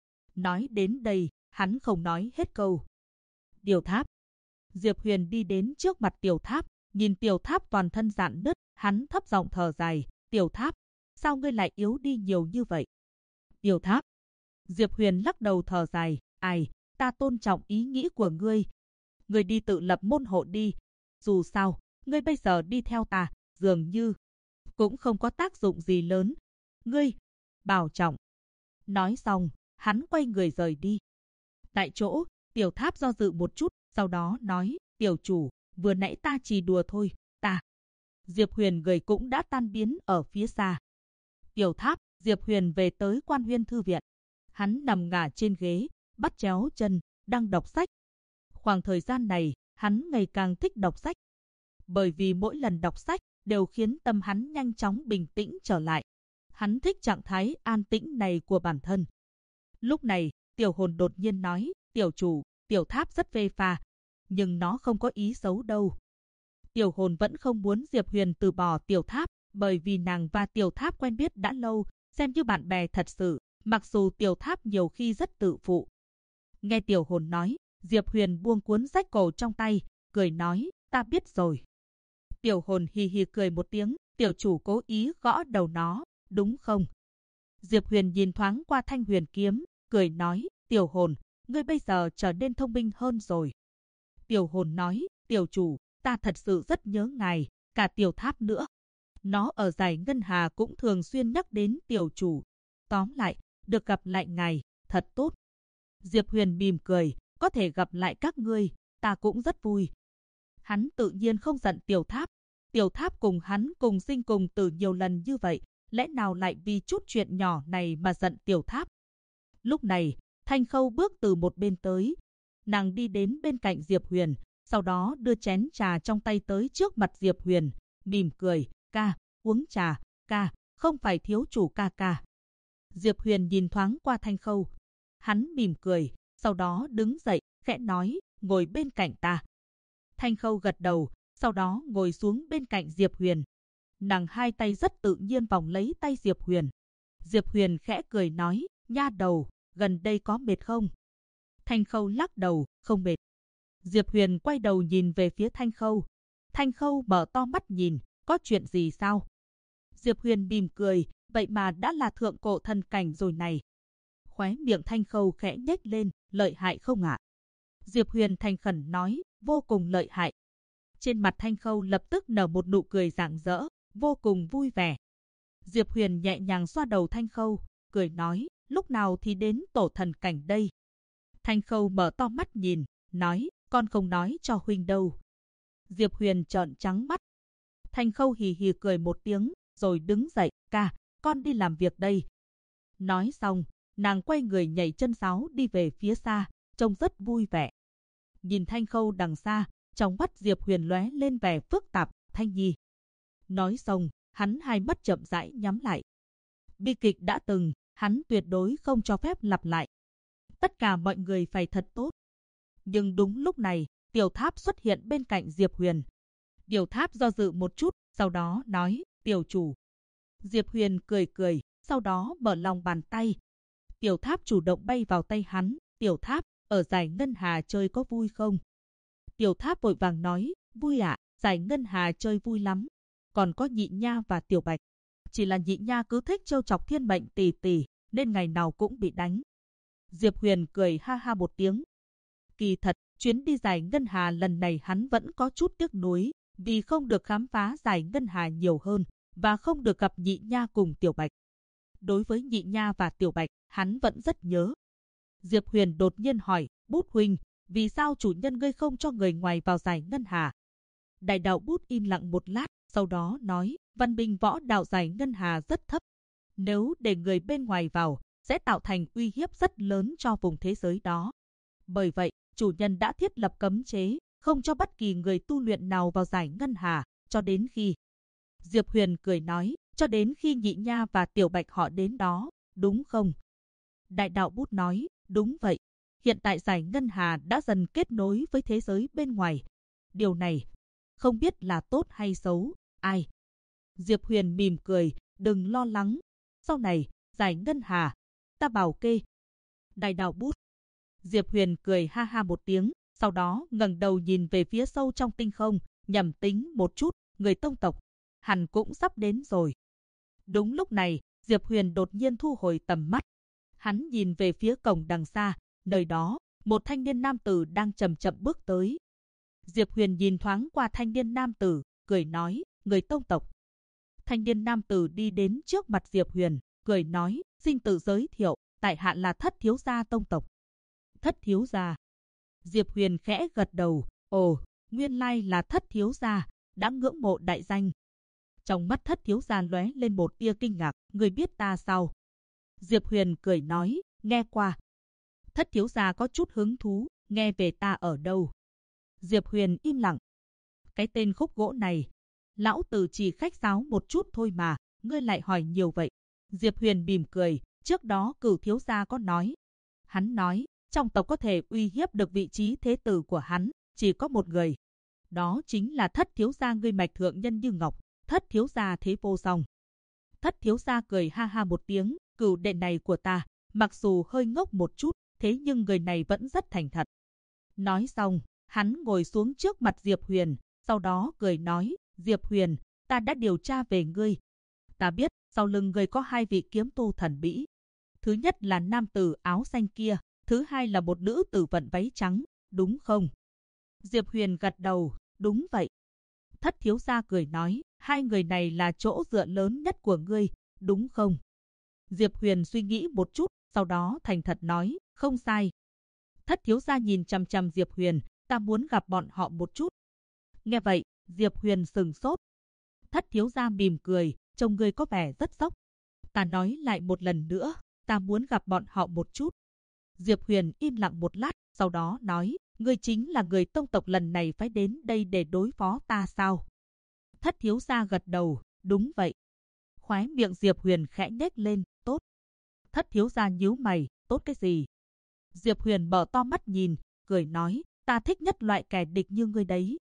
Nói đến đây, hắn không nói hết câu. Tiểu Tháp. Diệp Huyền đi đến trước mặt Tiểu Tháp, nhìn Tiểu Tháp toàn thân rạn nứt, hắn thấp giọng thở dài, Tiểu Tháp, sao ngươi lại yếu đi nhiều như vậy? Tiểu Tháp. Diệp Huyền lắc đầu thở dài, ai, ta tôn trọng ý nghĩ của ngươi. Ngươi đi tự lập môn hộ đi. Dù sao, ngươi bây giờ đi theo ta, dường như cũng không có tác dụng gì lớn. Ngươi, bảo trọng. Nói xong, hắn quay người rời đi. Tại chỗ, Tiểu Tháp do dự một chút, sau đó nói, tiểu chủ, vừa nãy ta chỉ đùa thôi, ta. Diệp Huyền người cũng đã tan biến ở phía xa. Tiểu Tháp, Diệp Huyền về tới Quan Huyên Thư Viện. Hắn nằm ngả trên ghế, bắt chéo chân, đang đọc sách. Khoảng thời gian này, hắn ngày càng thích đọc sách. Bởi vì mỗi lần đọc sách, đều khiến tâm hắn nhanh chóng bình tĩnh trở lại. Hắn thích trạng thái an tĩnh này của bản thân. Lúc này, Tiểu Hồn đột nhiên nói, tiểu chủ, Tiểu Tháp rất phê pha, nhưng nó không có ý xấu đâu. Tiểu Hồn vẫn không muốn Diệp Huyền từ bỏ Tiểu Tháp, bởi vì nàng và Tiểu Tháp quen biết đã lâu, xem như bạn bè thật sự, mặc dù Tiểu Tháp nhiều khi rất tự phụ. Nghe Tiểu Hồn nói, Diệp Huyền buông cuốn sách cổ trong tay, cười nói, ta biết rồi. Tiểu Hồn hì hì cười một tiếng, tiểu chủ cố ý gõ đầu nó, đúng không? Diệp Huyền nhìn thoáng qua thanh huyền kiếm, cười nói, Tiểu Hồn, ngươi bây giờ trở nên thông minh hơn rồi. Tiểu Hồn nói, tiểu chủ, ta thật sự rất nhớ ngài, cả Tiểu Tháp nữa. Nó ở Giải Ngân Hà cũng thường xuyên nhắc đến tiểu chủ. Tóm lại, được gặp lại ngài, thật tốt. Diệp Huyền mỉm cười, có thể gặp lại các ngươi, ta cũng rất vui. Hắn tự nhiên không giận Tiểu Tháp. Tiểu Tháp cùng hắn cùng sinh cùng tử nhiều lần như vậy, lẽ nào lại vì chút chuyện nhỏ này mà giận Tiểu Tháp? Lúc này, Thanh Khâu bước từ một bên tới. Nàng đi đến bên cạnh Diệp Huyền, sau đó đưa chén trà trong tay tới trước mặt Diệp Huyền, mỉm cười, ca, uống trà, ca, không phải thiếu chủ ca ca. Diệp Huyền nhìn thoáng qua Thanh Khâu. Hắn mỉm cười, sau đó đứng dậy, khẽ nói, ngồi bên cạnh ta. Thanh Khâu gật đầu, sau đó ngồi xuống bên cạnh Diệp Huyền. Nàng hai tay rất tự nhiên vòng lấy tay Diệp Huyền. Diệp Huyền khẽ cười nói, nha đầu, gần đây có mệt không? Thanh Khâu lắc đầu, không mệt. Diệp Huyền quay đầu nhìn về phía Thanh Khâu. Thanh Khâu mở to mắt nhìn, có chuyện gì sao? Diệp Huyền mỉm cười, vậy mà đã là thượng cổ thần cảnh rồi này. Khóe miệng Thanh Khâu khẽ nhếch lên, lợi hại không ạ? Diệp Huyền thành khẩn nói, vô cùng lợi hại. Trên mặt Thanh Khâu lập tức nở một nụ cười rạng rỡ, vô cùng vui vẻ. Diệp Huyền nhẹ nhàng xoa đầu Thanh Khâu, cười nói, lúc nào thì đến tổ thần cảnh đây? Thanh Khâu mở to mắt nhìn, nói, con không nói cho huynh đâu. Diệp Huyền trợn trắng mắt. Thanh Khâu hì hì cười một tiếng, rồi đứng dậy, ca, con đi làm việc đây. Nói xong, nàng quay người nhảy chân sáo đi về phía xa, trông rất vui vẻ. Nhìn Thanh Khâu đằng xa, trong mắt Diệp Huyền lóe lên vẻ phức tạp, Thanh Nhi. Nói xong, hắn hai mắt chậm rãi nhắm lại. Bi kịch đã từng, hắn tuyệt đối không cho phép lặp lại. Tất cả mọi người phải thật tốt. Nhưng đúng lúc này, Tiểu Tháp xuất hiện bên cạnh Diệp Huyền. Tiểu Tháp do dự một chút, sau đó nói, tiểu chủ. Diệp Huyền cười cười, sau đó mở lòng bàn tay. Tiểu Tháp chủ động bay vào tay hắn. Tiểu Tháp, ở giải Ngân Hà chơi có vui không? Tiểu Tháp vội vàng nói, vui ạ, giải Ngân Hà chơi vui lắm. Còn có Nhị Nha và Tiểu Bạch. Chỉ là Nhị Nha cứ thích trêu chọc Thiên Mệnh tỷ tỷ, nên ngày nào cũng bị đánh. Diệp Huyền cười ha ha một tiếng. Kỳ thật, chuyến đi giải Ngân Hà lần này hắn vẫn có chút tiếc nuối, vì không được khám phá giải Ngân Hà nhiều hơn, và không được gặp Nhị Nha cùng Tiểu Bạch. Đối với Nhị Nha và Tiểu Bạch, hắn vẫn rất nhớ. Diệp Huyền đột nhiên hỏi, Bút huynh, vì sao chủ nhân ngươi không cho người ngoài vào giải Ngân Hà? Đại đạo Bút im lặng một lát, sau đó nói, văn binh võ đạo giải Ngân Hà rất thấp. Nếu để người bên ngoài vào, sẽ tạo thành uy hiếp rất lớn cho vùng thế giới đó. Bởi vậy, chủ nhân đã thiết lập cấm chế, không cho bất kỳ người tu luyện nào vào giải Ngân Hà, cho đến khi... Diệp Huyền cười nói, cho đến khi Nhị Nha và Tiểu Bạch họ đến đó, đúng không? Đại đạo Bút nói, đúng vậy. Hiện tại giải Ngân Hà đã dần kết nối với thế giới bên ngoài. Điều này, không biết là tốt hay xấu, ai? Diệp Huyền mỉm cười, đừng lo lắng. Sau này, giải Ngân Hà, ta bảo kê. Đại đạo Bút. Diệp Huyền cười ha ha một tiếng, sau đó ngẩng đầu nhìn về phía sâu trong tinh không, nhẩm tính một chút, người tông tộc, hẳn cũng sắp đến rồi. Đúng lúc này, Diệp Huyền đột nhiên thu hồi tầm mắt. Hắn nhìn về phía cổng đằng xa, nơi đó, một thanh niên nam tử đang chậm chậm bước tới. Diệp Huyền nhìn thoáng qua thanh niên nam tử, cười nói, người tông tộc. Thanh niên nam tử đi đến trước mặt Diệp Huyền, cười nói, xin tự giới thiệu, tại hạ là Thất Thiếu Gia tông tộc. Thất Thiếu Gia. Diệp Huyền khẽ gật đầu, ồ, nguyên lai là Thất Thiếu Gia, đã ngưỡng mộ đại danh. Trong mắt Thất Thiếu Gia lóe lên một tia kinh ngạc, người biết ta sao? Diệp Huyền cười nói, nghe qua. Thất Thiếu Gia có chút hứng thú, nghe về ta ở đâu? Diệp Huyền im lặng. Cái tên khúc gỗ này, lão tử chỉ khách sáo một chút thôi mà, ngươi lại hỏi nhiều vậy. Diệp Huyền mỉm cười, trước đó Cửu Thiếu Gia có nói. Hắn nói, trong tộc có thể uy hiếp được vị trí thế tử của hắn, chỉ có một người. Đó chính là Thất Thiếu Gia ngươi mạch thượng nhân như ngọc, Thất Thiếu Gia thế vô song. Thất Thiếu Gia cười ha ha một tiếng, cửu đệ này của ta, mặc dù hơi ngốc một chút, thế nhưng người này vẫn rất thành thật. Nói xong, hắn ngồi xuống trước mặt Diệp Huyền, sau đó cười nói, Diệp Huyền, ta đã điều tra về ngươi. Ta biết, sau lưng ngươi có hai vị kiếm tu thần bí. Thứ nhất là nam tử áo xanh kia, thứ hai là một nữ tử vận váy trắng, đúng không? Diệp Huyền gật đầu, đúng vậy. Thất Thiếu Gia cười nói, hai người này là chỗ dựa lớn nhất của ngươi, đúng không? Diệp Huyền suy nghĩ một chút, sau đó thành thật nói, không sai. Thất thiếu gia nhìn chằm chằm Diệp Huyền, ta muốn gặp bọn họ một chút. Nghe vậy, Diệp Huyền sừng sốt. Thất thiếu gia mỉm cười, trông ngươi có vẻ rất sốc. Ta nói lại một lần nữa, ta muốn gặp bọn họ một chút. Diệp Huyền im lặng một lát, sau đó nói, ngươi chính là người tông tộc lần này phải đến đây để đối phó ta sao? Thất thiếu gia gật đầu, đúng vậy. Khóe miệng Diệp Huyền khẽ nhếch lên, tốt. Thất thiếu gia nhíu mày, tốt cái gì? Diệp Huyền mở to mắt nhìn, cười nói, ta thích nhất loại kẻ địch như ngươi đấy.